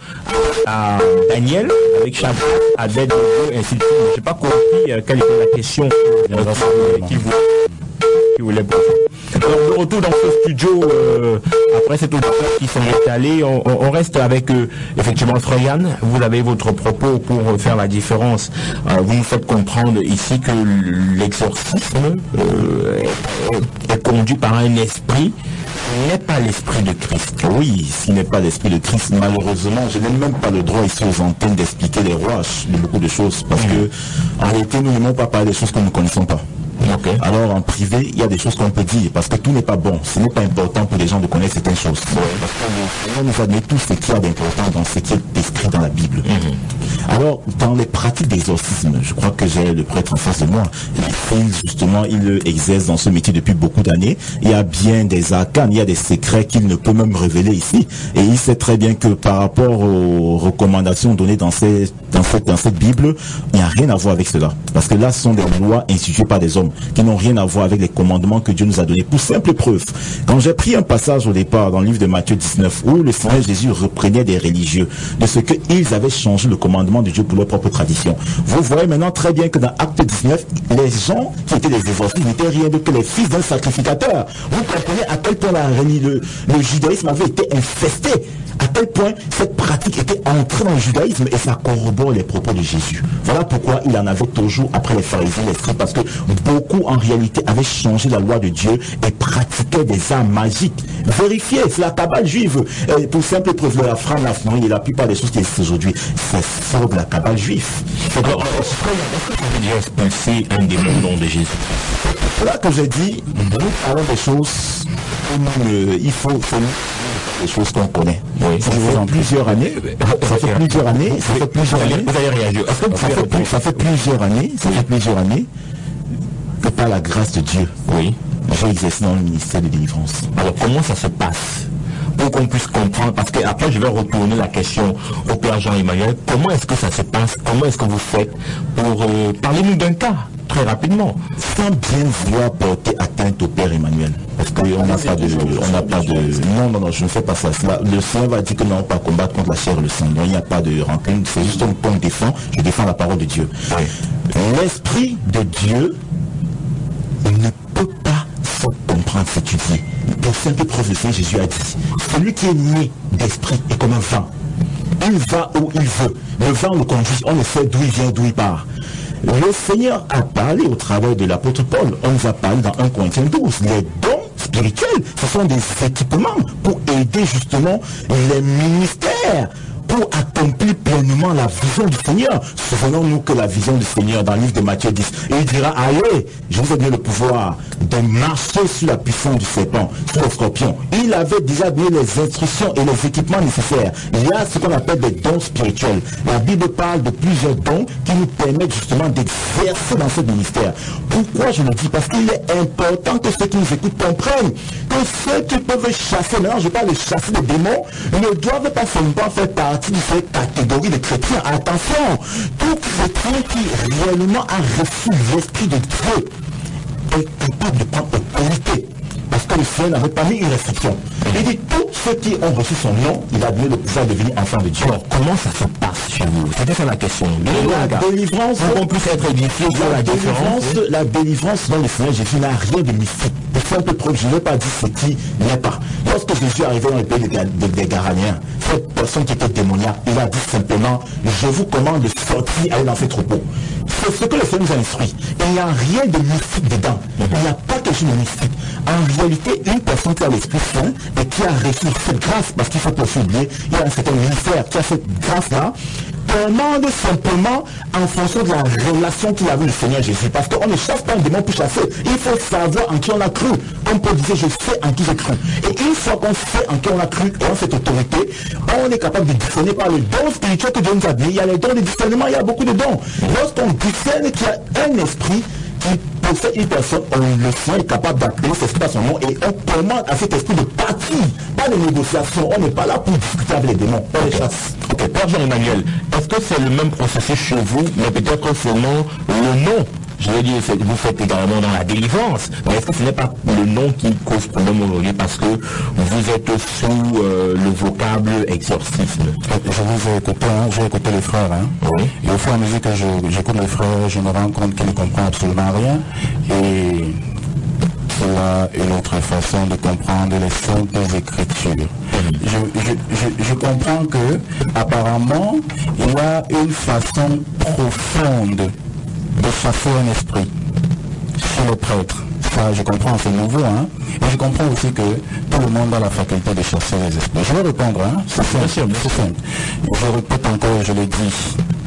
à, à Daniel, avec Shadrach, Abednego, et ainsi de suite. Je n'ai pas compris euh, quelle était la question euh, qu'il voulait, qu'il voulait poser. Alors, de retour dans ce studio, euh, après cet auditeur qui s'en est allé, on, on reste avec, euh, effectivement, Freyan. Vous avez votre propos pour faire la différence. Euh, vous nous faites comprendre ici que l'exorcisme euh, est, est conduit par un esprit, n'est pas l'esprit de Christ. Oui, s'il n'est pas l'esprit de Christ, malheureusement, je n'ai même pas le droit ici aux antennes d'expliquer les rouages de beaucoup de choses, parce mmh. que en réalité, nous n'aimons pas parler des choses que nous ne connaissons pas. Okay. Alors en privé, il y a des choses qu'on peut dire, parce que tout n'est pas bon. Ce n'est pas important pour les gens de connaître certaines choses. Ouais. Parce que le Seigneur nous admet tout ce qu'il y a d'important dans ce qui est écrit dans la Bible. Mm-hmm. Alors, dans les pratiques d'exorcisme, je crois que j'ai le prêtre en face de moi. Il, justement, il exerce dans ce métier depuis beaucoup d'années. Il y a bien des arcanes, il y a des secrets qu'il ne peut même révéler ici. Et il sait très bien que par rapport aux recommandations données dans, ces, dans, cette, dans cette Bible, il n'y a rien à voir avec cela. Parce que là, ce sont des lois instituées par des hommes qui n'ont rien à voir avec les commandements que Dieu nous a donnés. Pour simple preuve, quand j'ai pris un passage au départ dans le livre de Matthieu dix-neuf, où le Seigneur Jésus reprenait des religieux de ce qu'ils avaient changé le commandement de Dieu pour leur propre tradition. Vous voyez maintenant très bien que dans Acte dix-neuf, les gens qui étaient des exorcistes n'étaient rien d'autre que les fils d'un sacrificateur. Vous comprenez à quel point la, le, le judaïsme avait été infesté, à quel point cette pratique était entrée dans le judaïsme, et ça corrobore les propos de Jésus. Voilà pourquoi il en avait toujours après les pharisiens, les scribes, parce que beaucoup en réalité avaient changé la loi de Dieu et pratiquaient des arts magiques. Vérifiez, c'est la cabale juive. Et pour simple preuve, la femme, la famille et la plupart des choses qui existent aujourd'hui, c'est ça de la cabale juive. Alors, est-ce que ça veut dire expulser un démon au nom de Jésus? C'est là que j'ai dit, nous parlons des choses, euh, il faut, faut des choses qu'on connaît. Oui, ça fait plusieurs années, ça fait plusieurs années, ça fait plusieurs années, vous allez réagir. Ça fait, ça fait plusieurs années, ça fait plusieurs années que par la grâce de Dieu, oui, j'ai exercé dans le ministère de délivrance. Alors comment ça se passe? Pour qu'on puisse comprendre, parce que après je vais retourner la question au Père Jean-Emmanuel, comment est-ce que ça se passe? Comment est-ce que vous faites pour euh, parler-nous d'un cas très rapidement, sans bien vouloir porter atteinte au Père Emmanuel, parce qu'on n'a pas de, on n'a pas de, non non non, je ne fais pas ça. Le Seigneur va dire que nous n'allons pas combattre contre la chair et le sang. Non, il n'y a pas de rancune. C'est juste un point de défense. Je défends la parole de Dieu. Oui. L'esprit de Dieu ne peut pas se comprendre, s'étudier. Pour simple preuve, le Seigneur Jésus a dit, celui qui est né d'esprit est comme un vent. Il va où il veut. Le vent le conduit. On ne sait d'où il vient, d'où il part. Le Seigneur a parlé au travail de l'apôtre Paul. On nous a parlé dans un Corinthiens douze. Les dons spirituels, ce sont des équipements pour aider justement les ministères, pour accomplir pleinement la vision du Seigneur. Souvenons-nous que la vision du Seigneur dans le livre de Matthieu dix, il dira, allez, je vous ai donné le pouvoir de marcher sur la puissance du serpent, sur le scorpion. Il avait déjà donné les instructions et les équipements nécessaires. Il y a ce qu'on appelle des dons spirituels. La Bible parle de plusieurs dons qui nous permettent justement d'exercer dans ce ministère. Pourquoi je le dis? Parce qu'il est important que ceux qui nous écoutent comprennent que ceux qui peuvent chasser, maintenant je parle de chasser des démons, ne doivent pas seulement faire partie de cette catégorie de chrétiens. Attention, tout chrétien qui réellement a reçu l'Esprit de Dieu est capable de prendre autorité. Parce que le Seigneur n'avait pas mis une restriction. Il dit, tous ceux qui ont reçu son nom, il a donné le pouvoir de devenir enfant de Dieu. Alors, comment ça se passe chez vous? C'était ça la question. La délivrance, on peut être édifié sur la, la délivrance. Oui. La délivrance dans le Seigneur Jésus n'a rien de mystique. C'est un peu trop, je ne vais pas dire ce qui n'est pas. Lorsque Jésus est arrivé dans le pays des, des Garanéens, cette personne qui était démoniaque, il a dit simplement, je vous commande de sortir, aller dans ces troupeaux. C'est ce que le Seigneur nous a instruit. Et il n'y a rien de mystique dedans. Il n'y a pas quelque chose de mystique. En réalité, une personne qui a l'Esprit Saint et qui a reçu cette grâce, parce qu'il faut pas oublier, il y a un certain ministère qui a cette grâce-là, commande simplement en fonction de la relation qu'il a avec le Seigneur Jésus. Parce qu'on ne chasse pas un démon pour chasser. Il faut savoir en qui on a cru. Comme Paul disait, je sais en qui j'ai cru. Et une fois qu'on sait en qui on a cru, et on a cette autorité, on est capable de discerner par le don spirituel que Dieu nous a donné. Il y a les dons de discernement, il y a beaucoup de dons. Lorsqu'on discerne qu'il y a un esprit qui possède une personne, on le sent est capable d'appeler cet esprit à son nom et on commande à cet esprit de partir. Pas de négociation, on n'est pas là pour discuter avec les démons, on les chasse. Ok, Père Jean-Emmanuel, est-ce que c'est le même processus chez vous, mais peut-être seulement le nom? Je veux dire, vous faites également dans la délivrance, mais est-ce que ce n'est pas le nom qui cause problème aujourd'hui parce que vous êtes sous euh, le vocable exorcisme? Je vous ai écouté, hein, j'ai écouté les frères, hein, oui. Et au fur et à mesure que j'écoute les frères, je me rends compte qu'ils ne comprennent absolument rien, et cela est une autre façon de comprendre les saintes écritures. Je, je, je, je comprends que, apparemment, il y a une façon profonde de chasser un esprit chez les prêtres. Ça, je comprends, c'est nouveau, hein. Et je comprends aussi que tout le monde a la faculté de chasser les esprits. Je vais répondre, hein. C'est simple, c'est simple. Je répète encore, je le dis.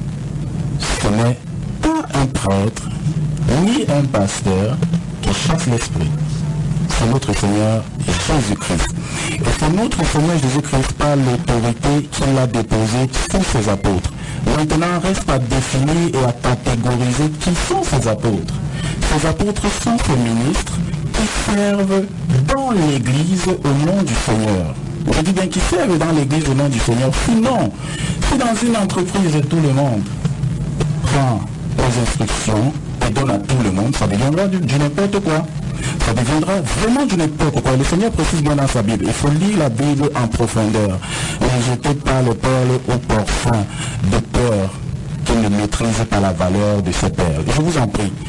Ce n'est pas un prêtre, ni un pasteur qui chasse l'esprit. C'est notre Seigneur Jésus-Christ. Et c'est notre Seigneur Jésus-Christ par l'autorité qu'il a déposée sur ses apôtres. Maintenant, reste à définir et à catégoriser qui sont ces apôtres. Ces apôtres sont ces ministres qui servent dans l'Église au nom du Seigneur. Je dis bien qui servent dans l'Église au nom du Seigneur. Sinon, si dans une entreprise tout le monde prend les instructions et donne à tout le monde, ça deviendra du, du n'importe quoi. Ça deviendra vraiment du n'importe quoi. Le Seigneur précise bien dans sa Bible. Il faut lire la Bible en profondeur. Ne jetez pas les perles au parfum de peur qui ne maîtrise pas la valeur de ses perles. Je vous en prie.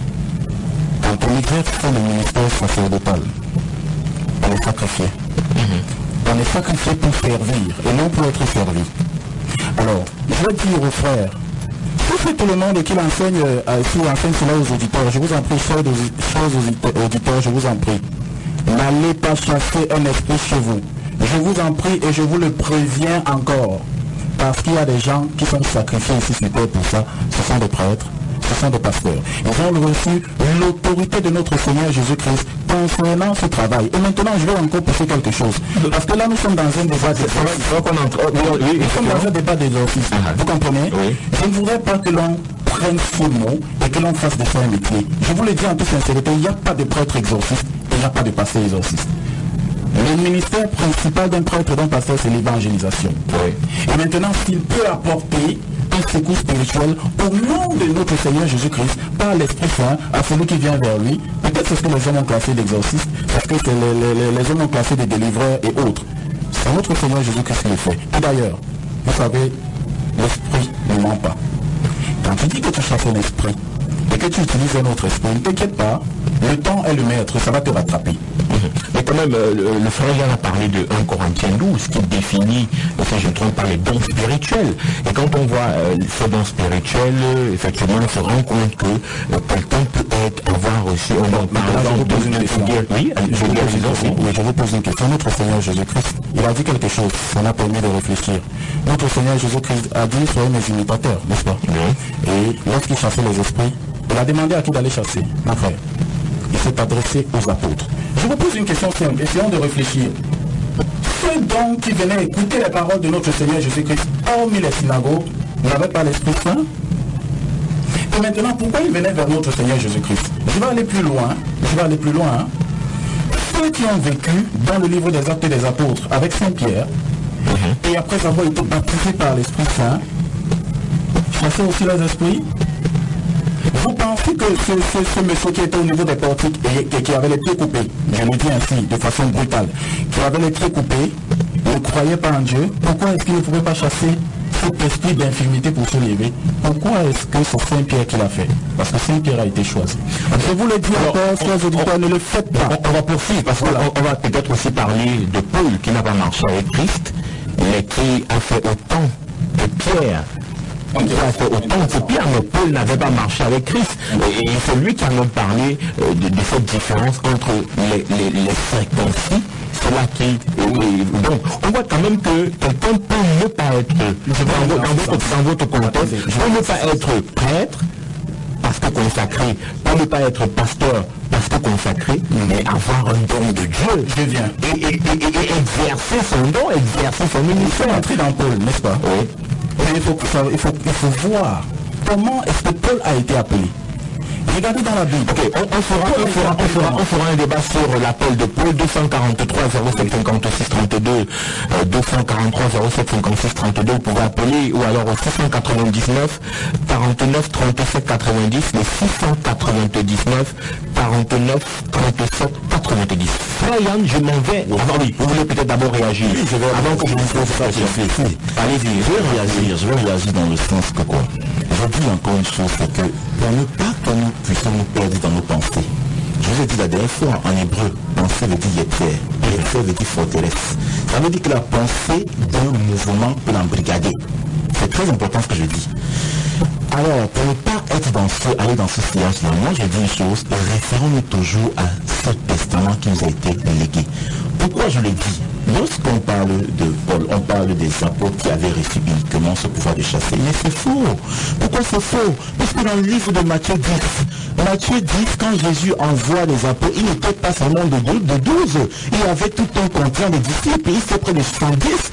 Quand on exerce le ministère sacerdotal, on est sacrifié. Mm-hmm. On est sacrifié pour servir et non pour être servi. Alors, je vais dire aux frères, si c'est tout le monde qui l'enseigne, euh, qui enseigne cela aux auditeurs, je vous en prie, chers auditeurs, je vous en prie, n'allez pas chasser un esprit chez vous. Je vous en prie et je vous le préviens encore, parce qu'il y a des gens qui sont sacrifiés ici sur terre pour ça, ce sont des prêtres, ce sont des pasteurs. Ils ont reçu l'autorité de notre Seigneur Jésus-Christ concernant ce travail. Et maintenant, je vais encore pousser quelque chose. Parce que là, nous sommes dans un débat d'exorcisme. Nous sommes dans un débat d'exorcisme. Vous comprenez? Oui. Je ne voudrais pas que l'on prenne ce mot et que l'on fasse de ça un métier. Je vous le dis en toute sincérité, il n'y a pas de prêtre exorciste et il n'y a pas de pasteur exorciste. Le ministère principal d'un prêtre et d'un pasteur, c'est l'évangélisation. Oui. Et maintenant, s'il peut apporter un secours spirituel au nom de notre Seigneur Jésus-Christ, par l'Esprit Saint, à celui qui vient vers lui, peut-être c'est ce que les hommes ont classé d'exorcistes, parce que c'est les, les, les hommes ont classé des délivreurs et autres. C'est notre Seigneur Jésus-Christ qui le fait. Et d'ailleurs, vous savez, l'Esprit ne ment pas. Quand tu dis que tu chasses un esprit, et que tu utilises un autre esprit, ne t'inquiète pas, le temps est le maître, ça va te rattraper. Mmh. Mais quand même, euh, le, le frère Yann a parlé de un Corinthiens douze qui définit, si je ne me trompe pas, les dons spirituels. Et quand on voit euh, ces dons spirituels, euh, effectivement, on se rend compte que euh, quelqu'un peut être, avoir aussi, on en parle, je vous pose une question. Oui, je vous pose une question. Oui, je vous pose une question. Notre Seigneur Jésus-Christ, il a dit quelque chose, ça m'a permis de réfléchir. Notre Seigneur Jésus-Christ a dit, soyez mes imitateurs, n'est-ce pas? Oui. Et lorsqu'il chassait les esprits, il a demandé à qui d'aller chasser, mon frère. Il s'est adressé aux apôtres. Je vous pose une question simple, essayons de réfléchir. Ceux donc qui venaient écouter les paroles de notre Seigneur Jésus-Christ, hormis les synagogues, n'avaient pas l'Esprit Saint? Et maintenant, pourquoi ils venaient vers notre Seigneur Jésus-Christ? Je vais aller plus loin, je vais aller plus loin. Hein. Ceux qui ont vécu dans le livre des Actes des Apôtres avec Saint-Pierre, mm-hmm. et après avoir été baptisés par l'Esprit Saint, chassaient aussi leurs esprits. Vous pensez que ce, ce, ce monsieur qui était au niveau des portiques et, et qui avait les pieds coupés, je le dis ainsi, de façon brutale, qui avait les pieds coupés, ne croyait pas en Dieu, pourquoi est-ce qu'il ne pouvait pas chasser cet esprit d'infirmité pour se lever? Pourquoi est-ce que c'est Saint-Pierre qui l'a fait? Parce que Saint-Pierre a été choisi. Je vous le dis encore, chers auditeurs, ne le faites pas. On, on va poursuivre, parce qu'on on va peut-être aussi parler de Paul qui n'a pas marché avec Christ, mais qui a fait autant que Pierre. Il a fait autant que Pierre, mais Paul n'avait pas marché avec Christ. Et c'est lui qui a nous parlé euh, de, de cette différence entre les, les, les circoncis. C'est là qui... Euh, donc, on voit quand même que quelqu'un peut ne pas être, dans, dans, votre, dans votre contexte, peut ne pas être prêtre, parce que consacré, peut ne pas être pasteur, parce que consacré, mais avoir un don de Dieu. Je viens. Et, et, et, et exercer son don, exercer son ministère. Il faut entrer dans Paul, n'est-ce pas? Oui. Et il faut, il, faut, il faut voir comment est-ce que Paul a été appelé. Regardez dans la Bible. Ok, on, on, fera, on, fera, on, fera, on fera un débat sur l'appel de Paul. Deux cent quarante-trois zéro sept cinquante-six trente-deux, euh, deux cent quarante-trois zéro sept cinquante-six trente-deux, vous pouvez appeler, ou alors au six cent quatre-vingt-dix-neuf quarante-neuf trente-sept quatre-vingt-dix, le six cent quatre-vingt-dix-neuf quarante-neuf trente-sept quatre-vingt-dix. Frère Yann, je m'en vais. Avant, oui, vous voulez peut-être d'abord réagir. Oui, je vais, avant que je vous pose ça, allez-y, je vais réagir, je vais réagir dans le sens que quoi. Je dis encore une chose, c'est que pour ne pas que nous puissions nous perdre dans nos pensées. Je vous ai dit la dernière fois, en hébreu, pensée veut dire yetzer, yetzer veut dire forteresse. Ça veut dire que la pensée d'un mouvement peut l'embrigader. C'est très important ce que je dis. Alors, pour ne pas être dans ce, aller dans ce sillage-là, moi je dis une chose, référons-nous toujours à ce testament qui nous a été légué. Pourquoi je le dis? Lorsqu'on parle de Paul, on parle des apôtres qui avaient reçu uniquement ce pouvoir de chasser. Mais c'est faux. Pourquoi c'est faux? Parce que dans le livre de Matthieu dix, Matthieu dix, quand Jésus envoie les apôtres, il n'était pas seulement de douze. Il avait tout un contingent de disciples. Il fait près de soixante-dix,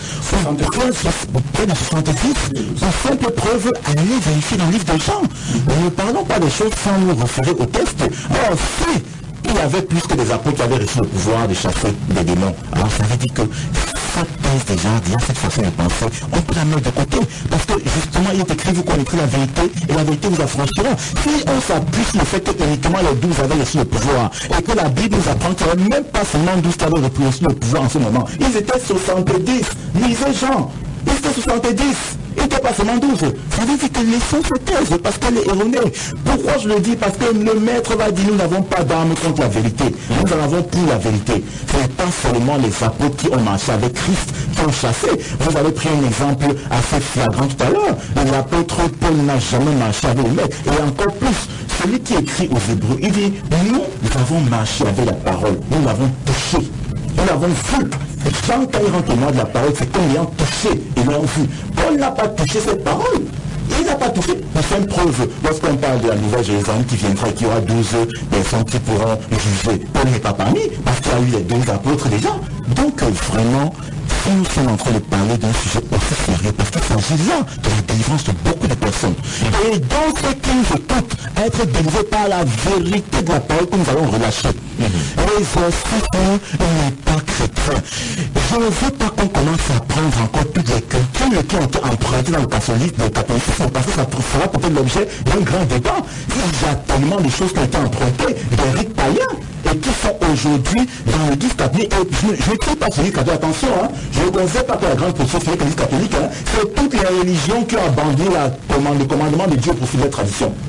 près de soixante-dix. Pour simple preuve, allez vérifier dans le livre de Jean. Nous ne parlons pas des choses sans nous référer au texte. Alors, si il y avait plus que des apôtres qui avaient reçu le pouvoir de chasser des démons, alors ça veut dire que cette thèse des gens, disant cette façon de penser, on peut la mettre de côté. Parce que justement, il est écrit, vous connaîtrez la vérité et la vérité vous affranchira. Si on s'appuie sur le fait que uniquement les douze avaient reçu le pouvoir et que la Bible nous apprend qu'il n'y avait même pas seulement douze qui avaient reçu le pouvoir en ce moment, ils étaient soixante-dix. Lisez Jean, ils étaient soixante-dix. Il n'était pas seulement douze. Ça veut dire que laissons cette thèse parce qu'elle est erronée. Pourquoi je le dis? Parce que le maître va dire nous n'avons pas d'armes contre la vérité. Nous en avons pour la vérité. Ce n'est pas seulement les apôtres qui ont marché avec Christ, qui ont chassé. Vous avez pris un exemple assez flagrant tout à l'heure. L'apôtre Paul n'a jamais marché avec le maître. Et encore plus, celui qui écrit aux Hébreux, il dit nous, nous avons marché avec la parole. Nous l'avons touché. Nous l'avons vu. Jean, quand il rend témoin de la parole, c'est comme l'ayant touché, ils l'ont vu. Paul n'a pas touché cette parole. Il n'a pas touché. Pour faire une preuve, lorsqu'on parle de la nouvelle Jérusalem qui viendra, qu'il y aura douze personnes qui pourront juger, Paul n'est pas parmi, parce qu'il y a eu les douze apôtres déjà. Donc, vraiment, si nous sommes en train de parler d'un sujet aussi sérieux, parce qu'il s'agit là de la délivrance de beaucoup de personnes. Et dans ce qui nous écoute, à être délivrés par la vérité de la parole que nous allons relâcher. Les enseignants n'est pas chrétien. Je ne veux pas qu'on commence à prendre encore toutes les cultures qui ont été empruntées dans le catholicisme, le catholicisme parce que ça sera peut-être l'objet d'un grand débat. Il y a tellement de choses qui ont été empruntées des rites païens et qui sont aujourd'hui dans l'église catholique. Et je ne dis pas celui catholique, attention, hein, je ne considère pas que la grande position c'est l'église catholique, hein, c'est toutes les religions qui ont abandonné la commande, le commandement de Dieu pour suivre les traditions.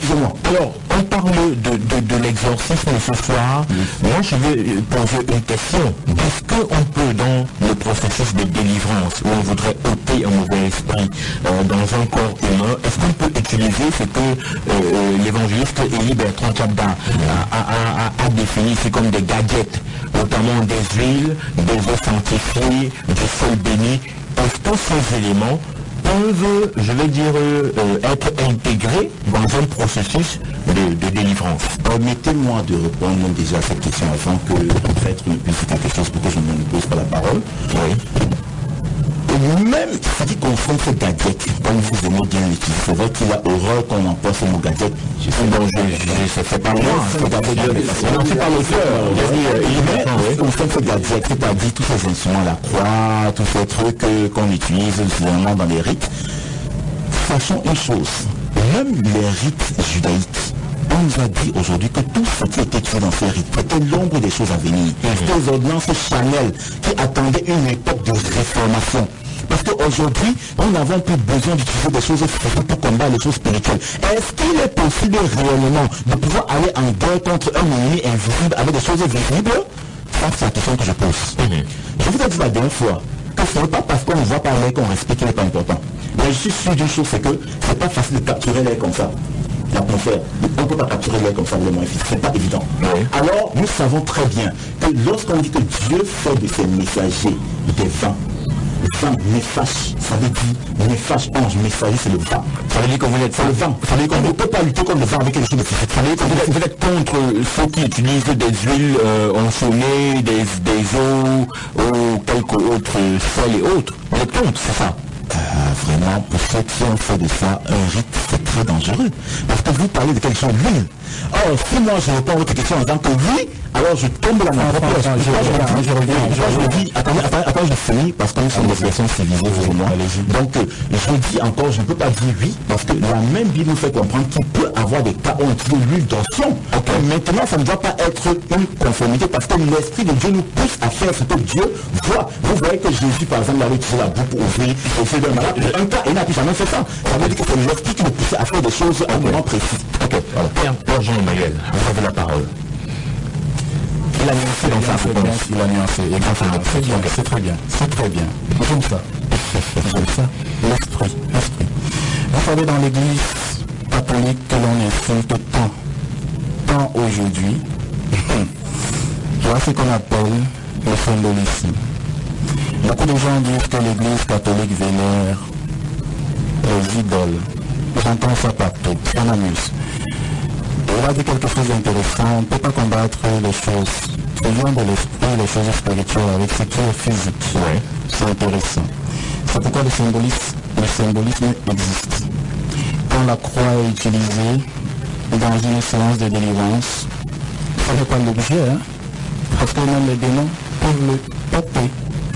excusez-moi. Alors, on parle de, de, de l'exorcisme ce soir. Oui. Moi, je vais poser une question. Est-ce qu'on peut, dans le processus de délivrance, où on voudrait ôter un mauvais esprit euh, dans un corps humain, est-ce qu'on peut utiliser ce que euh, l'évangéliste Élie Bertrand Chapda a, a, a, a défini ici comme des gadgets, notamment des huiles, des eaux sanctifiées, du sol béni? Est-ce que ces éléments peuvent, je vais dire, euh, être intégrés dans un processus de, de délivrance? Permettez-moi de répondre déjà à cette question avant que le prêtre ne puisse dire quelque chose pour que je ne me pose pas la parole. Oui. Et même si on fait ce gadget, comme vous aimez bien l'utiliser, c'est vrai qu'il a horreur qu'on emploie ce mot gadget. Je sais pas, je sais pas moi, c'est pas l'auteur. On fait ce gadget, c'est-à-dire tous ces instruments, la croix, tous ces trucs qu'on utilise généralement dans les rites. Sachons une chose, même les rites judaïques, on nous a dit aujourd'hui que tout ce qui était tué dans ces rites était l'ombre des choses à venir. C'était des ordonnances Chanel qui attendaient une époque de réformation. Parce qu'aujourd'hui, nous n'avons plus besoin d'utiliser des choses physiques pour combattre les choses spirituelles. Est-ce qu'il est possible réellement de pouvoir aller en guerre contre un ennemi invisible avec des choses visibles? Ça, c'est la question que je pose. Mm-hmm. Je vous ai dit la dernière fois que ce n'est pas parce qu'on ne voit pas l'air qu'on respecte qu'il n'est pas important. Mais je suis sûr d'une chose, c'est que ce n'est pas facile de capturer l'air comme ça. La confère, on ne peut pas capturer l'air comme ça, le moins c'est pas évident. Oui. Alors, nous savons très bien que lorsqu'on dit que Dieu fait de ses messagers des vents, le vent néfaste, ça veut dire néfaste, ange, messager, c'est le vent. Ça veut dire que vous êtes c'est le vent. Ça veut dire qu'on ne peut pas lutter contre le vent avec quelque chose de physique. Ça veut dire que vous êtes, vous êtes contre ceux qui utilisent des huiles euh, ensomées, des, des eaux, ou quelques autres sols et autres. Vous êtes contre, c'est ça? Euh, vraiment, pour ceux qui ont fait de ça un rite, c'est très dangereux. Parce que vous parlez de quelque chose d'huile. Or, si moi je réponds à votre question en disant que oui, alors je tombe dans ma propre piège. Je reviens, je dis, attendez, attendez, attendez, je finis, parce que nous sommes des personnes civilisées, vous et moi. Donc, euh, je dis encore, je ne peux pas dire oui, parce que la même Bible nous fait comprendre qu'il peut avoir des cas où on utilise l'huile d'onction. Okay. Maintenant, ça ne doit pas être une conformité, parce que l'Esprit de Dieu nous pousse à faire ce que Dieu voit. Vous voyez que Jésus, par exemple, avait utilisé la boue pour ouvrir, pour faire d'un malade. Un cas, il n'a plus jamais fait ça. Ça veut dire que c'est l'Esprit qui nous pousse à faire des choses à un moment précis. Ok, voilà. Père Jean-Emmanuel, vous avez la parole. Il a nuancé dans sa réponse. Il a nuancé, exactement. C'est bien, c'est très bien, c'est très bien. J'aime ça. J'aime ça. L'esprit, l'esprit. Vous savez, dans l'église catholique que l'on insulte tant, tant aujourd'hui, il y a ce qu'on appelle le symbolisme. Beaucoup de gens disent que l'église catholique vénère les idoles. J'entends ça partout, ça m'amuse. Il a dit quelque chose d'intéressant, on ne peut pas combattre les choses qui viennent de l'esprit, les choses spirituelles avec ce qui est physique. Ouais. C'est intéressant. C'est pourquoi le symbolisme, le symbolisme existe. Quand la croix est utilisée dans une séance de délivrance, ça n'est pas l'objet, hein, parce que même les démons peuvent le porter.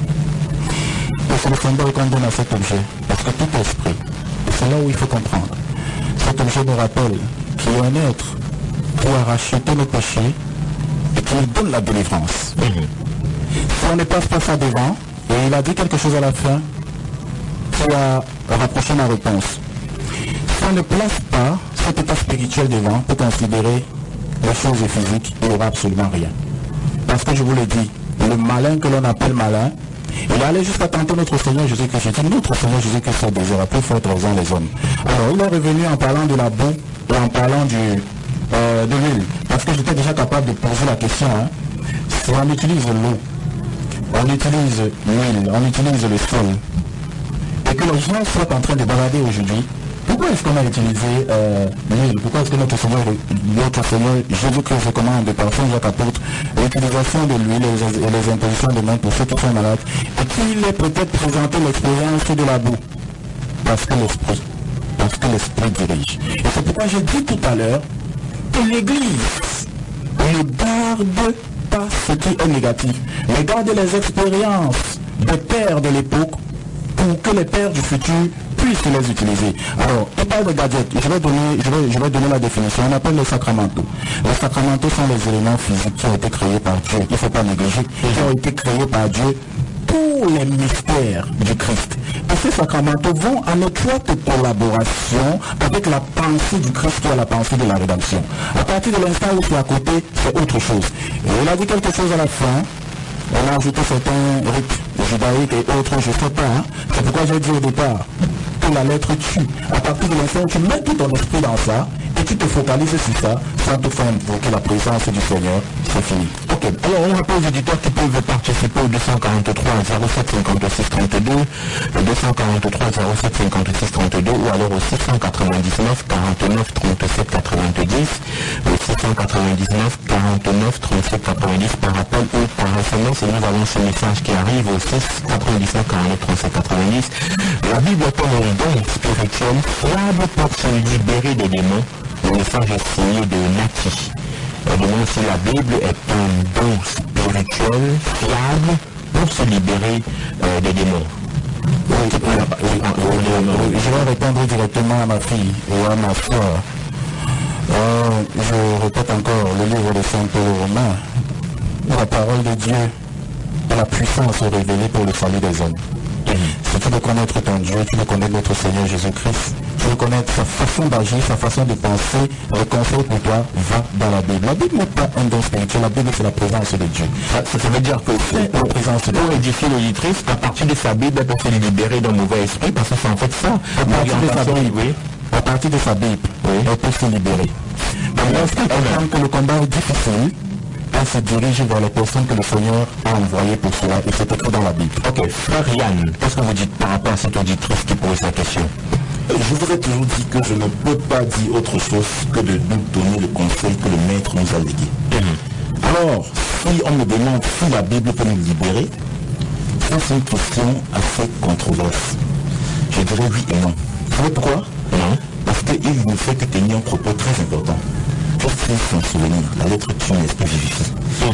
Et c'est le symbole qu'on donne à cet objet, parce que tout esprit, c'est là où il faut comprendre. Cet objet nous rappelle qu'il y a un être qui a racheté nos péchés et qui donne la délivrance. Mmh. Si on ne passe pas ça devant, et il a dit quelque chose à la fin qui a rapproché ma réponse. Si on ne place pas cet état spirituel devant pour considérer les choses physiques, il n'y aura absolument rien. Parce que je vous l'ai dit, le malin que l'on appelle malin, il est allé jusqu'à tenter notre Seigneur Jésus-Christ. J'ai dit notre Seigneur Jésus-Christ au désert, plus fort raison les hommes. Alors il est revenu en parlant de la boue et en parlant du, euh, de l'huile. Parce que j'étais déjà capable de poser la question. Hein. Si on utilise l'eau, on utilise l'huile, on utilise le sol, et que les gens soient en train de balader aujourd'hui, pourquoi est-ce qu'on a utilisé euh, l'huile? Pourquoi est-ce que notre Seigneur, notre Seigneur Jésus-Christ recommande de parfum Jacques Apôtre l'utilisation de l'huile et, et les impositions de main pour ceux qui sont malades, et qu'il ait peut-être présenté l'expérience de la boue? Parce que l'esprit, parce que l'esprit dirige. Et c'est pourquoi j'ai dit tout à l'heure que l'Église ne garde pas ce qui est négatif, mais garde les expériences des pères de l'époque pour que les pères du futur puissent les utiliser. Alors, on parle de gadgets. Je vais donner, je vais, je vais donner la définition. On appelle les sacramentaux. Les sacramentaux sont les éléments physiques qui ont été créés par Dieu. Il ne faut pas négliger. Qui ont été créés par Dieu pour les mystères du Christ. Et ces sacramentaux vont en étroite collaboration avec la pensée du Christ qui est la pensée de la rédemption. À partir de l'instant où c'est à côté, c'est autre chose. Et il a dit quelque chose à la fin. On a ajouté certains rites judaïques et autres, je ne sais pas. Hein. C'est pourquoi j'ai dit au départ que la lettre tue. À partir de l'instant où tu mets tout ton esprit dans ça, et tu te focalises sur ça, sans toutefois invoquer la présence du Seigneur, c'est fini. Ok, alors on rappelle aux auditeurs qui peuvent participer au deux cent quarante-trois zéro sept cinquante-six trente-deux, le deux cent quarante-trois zéro sept cinquante-six trente-deux, ou alors au six cent quatre-vingt-dix-neuf quarante-neuf trente-sept quatre-vingt-dix, le six cent quatre-vingt-dix-neuf quarante-neuf trente-sept quatre-vingt-dix par appel ou par S M S, et nous avons ce message qui arrive au six cent quatre-vingt-dix-neuf quarante-neuf trente-sept quatre-vingt-dix. La Bible est comme un don spirituel fiable pour se libérer des démons. Le message est signé de Nati. Elle demande si la Bible est un don spirituel fiable pour se libérer euh, des démons. Oui, oui, oui, oui, je vais répondre directement à ma fille ou à ma soeur. Euh, je répète encore le livre de Saint Paul aux Romains. La parole de Dieu est la puissance révélée pour le salut des hommes. Si tu veux connaître ton Dieu, tu veux connaître notre Seigneur Jésus-Christ, tu veux connaître sa façon d'agir, sa façon de penser, le conseil pour toi va dans la Bible. La Bible n'est pas un don spirituel, la Bible c'est la présence de Dieu. Ça, ça veut dire que c'est la présence de Dieu. Pour édifier l'auditrice, à partir de sa Bible, elle peut se libérer d'un mauvais esprit, parce que c'est en fait ça. À partir de sa Bible, oui. À partir de sa Bible, oui. Elle peut se libérer. Mais lorsqu'elle comprend que le combat est difficile, elle se dirige vers les personnes que le Seigneur a envoyées pour cela, et c'est écrit dans la Bible. Ok, frère Yann, qu'est-ce que vous dites par rapport à cette auditrice qui pose la question? Je vous ai toujours dit que je ne peux pas dire autre chose que de nous donner le conseil que le Maître nous a légué. Mmh. Alors, si on me demande si la Bible peut nous libérer, ça c'est une question assez controversée. Je dirais oui et non. Vous savez pourquoi? Non. Parce qu'il nous fait que tenir un propos très important. Pour faire son souvenir, la lettre tue un esprit vivifie.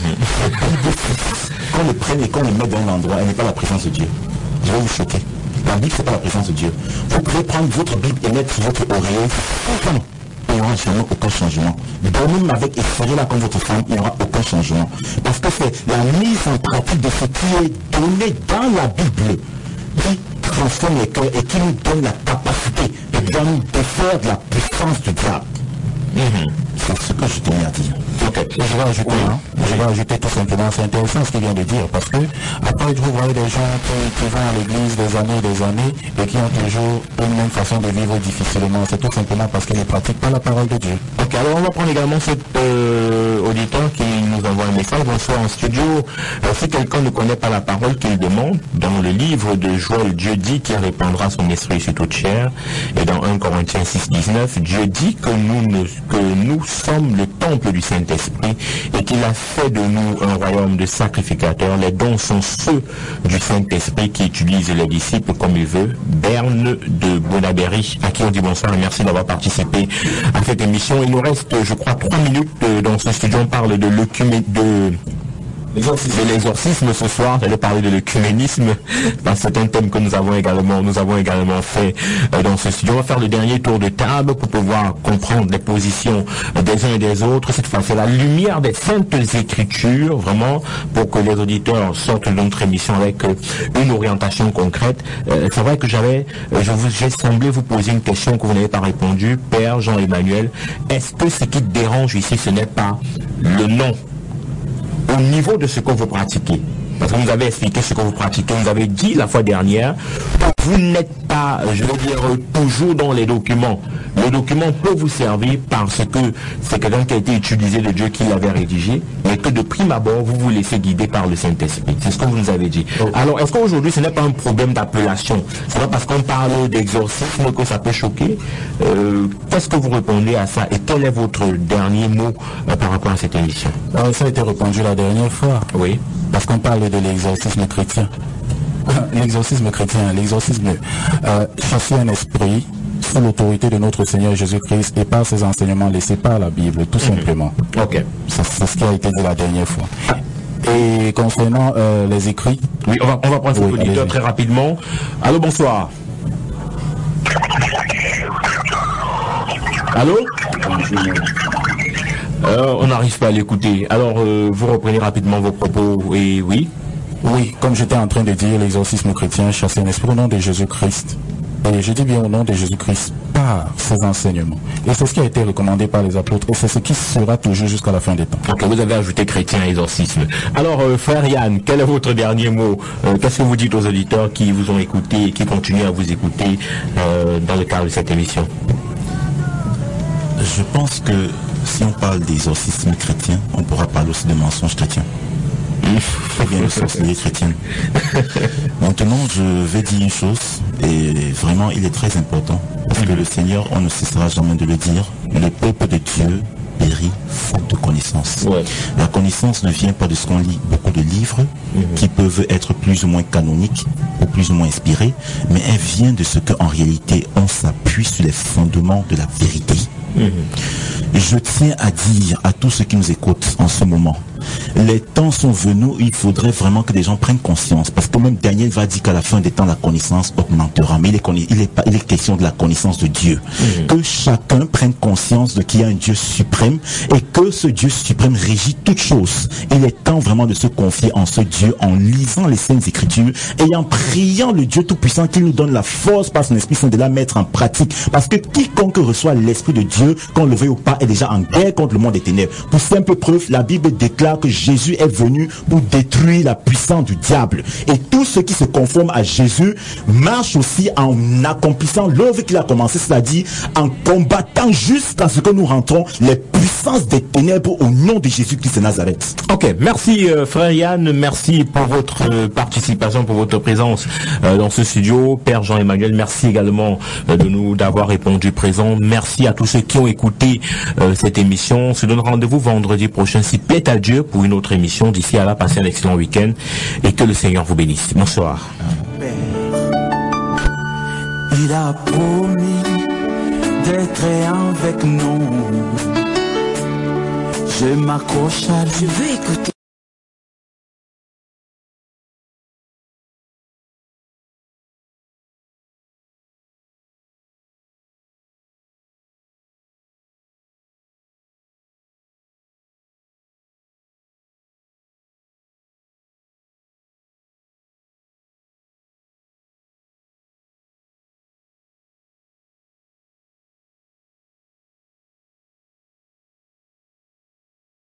Quand on le prenne et qu'on le met dans un endroit, elle n'est pas la présence de Dieu. Je vais vous choquer. La Bible, ce n'est pas la présence de Dieu. Vous pouvez prendre votre Bible et mettre sur votre oreiller. Il n'y aura jamais aucun changement. Dormez avec effrayé là comme votre femme, il n'y aura aucun changement. Parce que c'est la mise en pratique de ce qui est donné dans la Bible qui transforme les cœurs et qui nous donne la capacité de nous défaire de la puissance du diable. Mmh. C'est ce que je tenais à dire. Okay. Je vais ajouter, oui. hein, je vais ajouter tout simplement, c'est intéressant ce qu'il vient de dire, parce que après vous voyez des gens qui, qui vont à l'église des années et des années et qui ont toujours une même façon de vivre difficilement. C'est tout simplement parce qu'ils ne pratiquent pas la parole de Dieu. Ok, alors on va prendre également cet euh, auditeur qui nous envoie un message. Bonsoir en studio. Alors, si quelqu'un ne connaît pas la parole qu'il demande, dans le livre de Joël, Dieu dit qu'il répandra son esprit sur toute chair. Et dans un Corinthiens six dix-neuf, Dieu dit que nous, ne, que nous sommes le temple du Saint-Esprit et qu'il a fait de nous un royaume de sacrificateurs. Les dons sont ceux du Saint-Esprit qui utilise les disciples comme il veut. Berne de Bonaberry, à qui on dit bonsoir et merci d'avoir participé à cette émission. Il nous reste, je crois, trois minutes dans ce studio. On parle de l'œcuménisme, de l'exorcisme ce soir. J'allais parler de l'œcuménisme, parce que c'est un thème que nous avons également, nous avons également fait dans ce studio. On va faire le dernier tour de table pour pouvoir comprendre les positions des uns et des autres. Cette fois, c'est la lumière des saintes écritures, vraiment, pour que les auditeurs sortent de notre émission avec une orientation concrète. C'est vrai que j'avais, je vous, j'ai semblé vous poser une question que vous n'avez pas répondu, Père Jean-Emmanuel. Est-ce que ce qui dérange ici, ce n'est pas le nom au niveau de ce que vous pratiquez? Parce que vous avez expliqué ce que vous pratiquez, vous avez dit la fois dernière que vous n'êtes pas, je veux dire, toujours dans les documents. Le document peut vous servir parce que c'est quelqu'un qui a été utilisé de Dieu qui l'avait rédigé, mais que de prime abord, vous vous laissez guider par le Saint-Esprit. C'est ce que vous nous avez dit. Okay. Alors, est-ce qu'aujourd'hui, ce n'est pas un problème d'appellation? C'est pas parce qu'on parle d'exorcisme que ça peut choquer. Euh, Qu'est-ce que vous répondez à ça? Et quel est votre dernier mot euh, par rapport à cette émission? Alors, ça a été répondu la dernière fois. Oui. Parce qu'on parle de l'exorcisme chrétien. L'exorcisme chrétien, l'exorcisme euh, chasser un esprit sous l'autorité de notre Seigneur Jésus-Christ et par ses enseignements laissés par la Bible, tout mmh. simplement. Ok. C'est ce qui a été dit la dernière fois. Et concernant euh, les écrits... Oui, on va, on va prendre cet oui, auditeur très rapidement. Allô, bonsoir. Allô euh, On n'arrive pas à l'écouter. Alors, euh, vous reprenez rapidement vos propos. Et oui. Oui, comme j'étais en train de dire, l'exorcisme chrétien chasse un esprit au nom de Jésus-Christ. Et je dis bien au nom de Jésus-Christ par ses enseignements. Et c'est ce qui a été recommandé par les apôtres. Et c'est ce qui sera toujours jusqu'à la fin des temps. Ok, vous avez ajouté chrétien et exorcisme. Alors, euh, frère Yann, quel est votre dernier mot? euh, Qu'est-ce que vous dites aux auditeurs qui vous ont écouté et qui continuent à vous écouter euh, dans le cadre de cette émission? Je pense que si on parle d'exorcisme chrétien, on pourra parler aussi de mensonges chrétiens. Il y a une sorcellerie chrétienne. Maintenant, je vais dire une chose, et vraiment, il est très important, parce que le Seigneur, on ne cessera jamais de le dire, le peuple de Dieu périt faute de connaissance. Ouais. La connaissance ne vient pas de ce qu'on lit beaucoup de livres, mm-hmm. qui peuvent être plus ou moins canoniques, ou plus ou moins inspirés, mais elle vient de ce qu'en réalité, on s'appuie sur les fondements de la vérité. Mm-hmm. Je tiens à dire à tous ceux qui nous écoutent en ce moment, les temps sont venus où il faudrait vraiment que les gens prennent conscience, parce que même Daniel va dire qu'à la fin des temps la connaissance augmentera, mais il est, il est, il est question de la connaissance de Dieu. Mmh. Que chacun prenne conscience de qu'il y a un Dieu suprême et que ce Dieu suprême régit toutes choses. Il est temps vraiment de se confier en ce Dieu en lisant les Saintes Écritures et en priant le Dieu Tout-Puissant qui nous donne la force par son Esprit Saint de la mettre en pratique, parce que quiconque reçoit l'Esprit de Dieu, qu'on le veuille ou pas, est déjà en guerre contre le monde des ténèbres. Pour simple preuve, la Bible déclare que Jésus est venu pour détruire la puissance du diable. Et tous ceux qui se conforment à Jésus marchent aussi en accomplissant l'œuvre qu'il a commencé, c'est-à-dire en combattant jusqu'à ce que nous rentrons les puissances des ténèbres au nom de Jésus-Christ de Nazareth. Ok, merci euh, frère Yann, merci pour votre euh, participation, pour votre présence euh, dans ce studio. Père Jean-Emmanuel, merci également euh, de nous d'avoir répondu présent. Merci à tous ceux qui ont écouté euh, cette émission. On se donne rendez-vous vendredi prochain, si plaît à Dieu, pour une autre émission. D'ici à là, passez un excellent week-end et que le Seigneur vous bénisse. Bonsoir. Il a promis d'être avec nous. Je m'accroche à lui. Je veux écouter.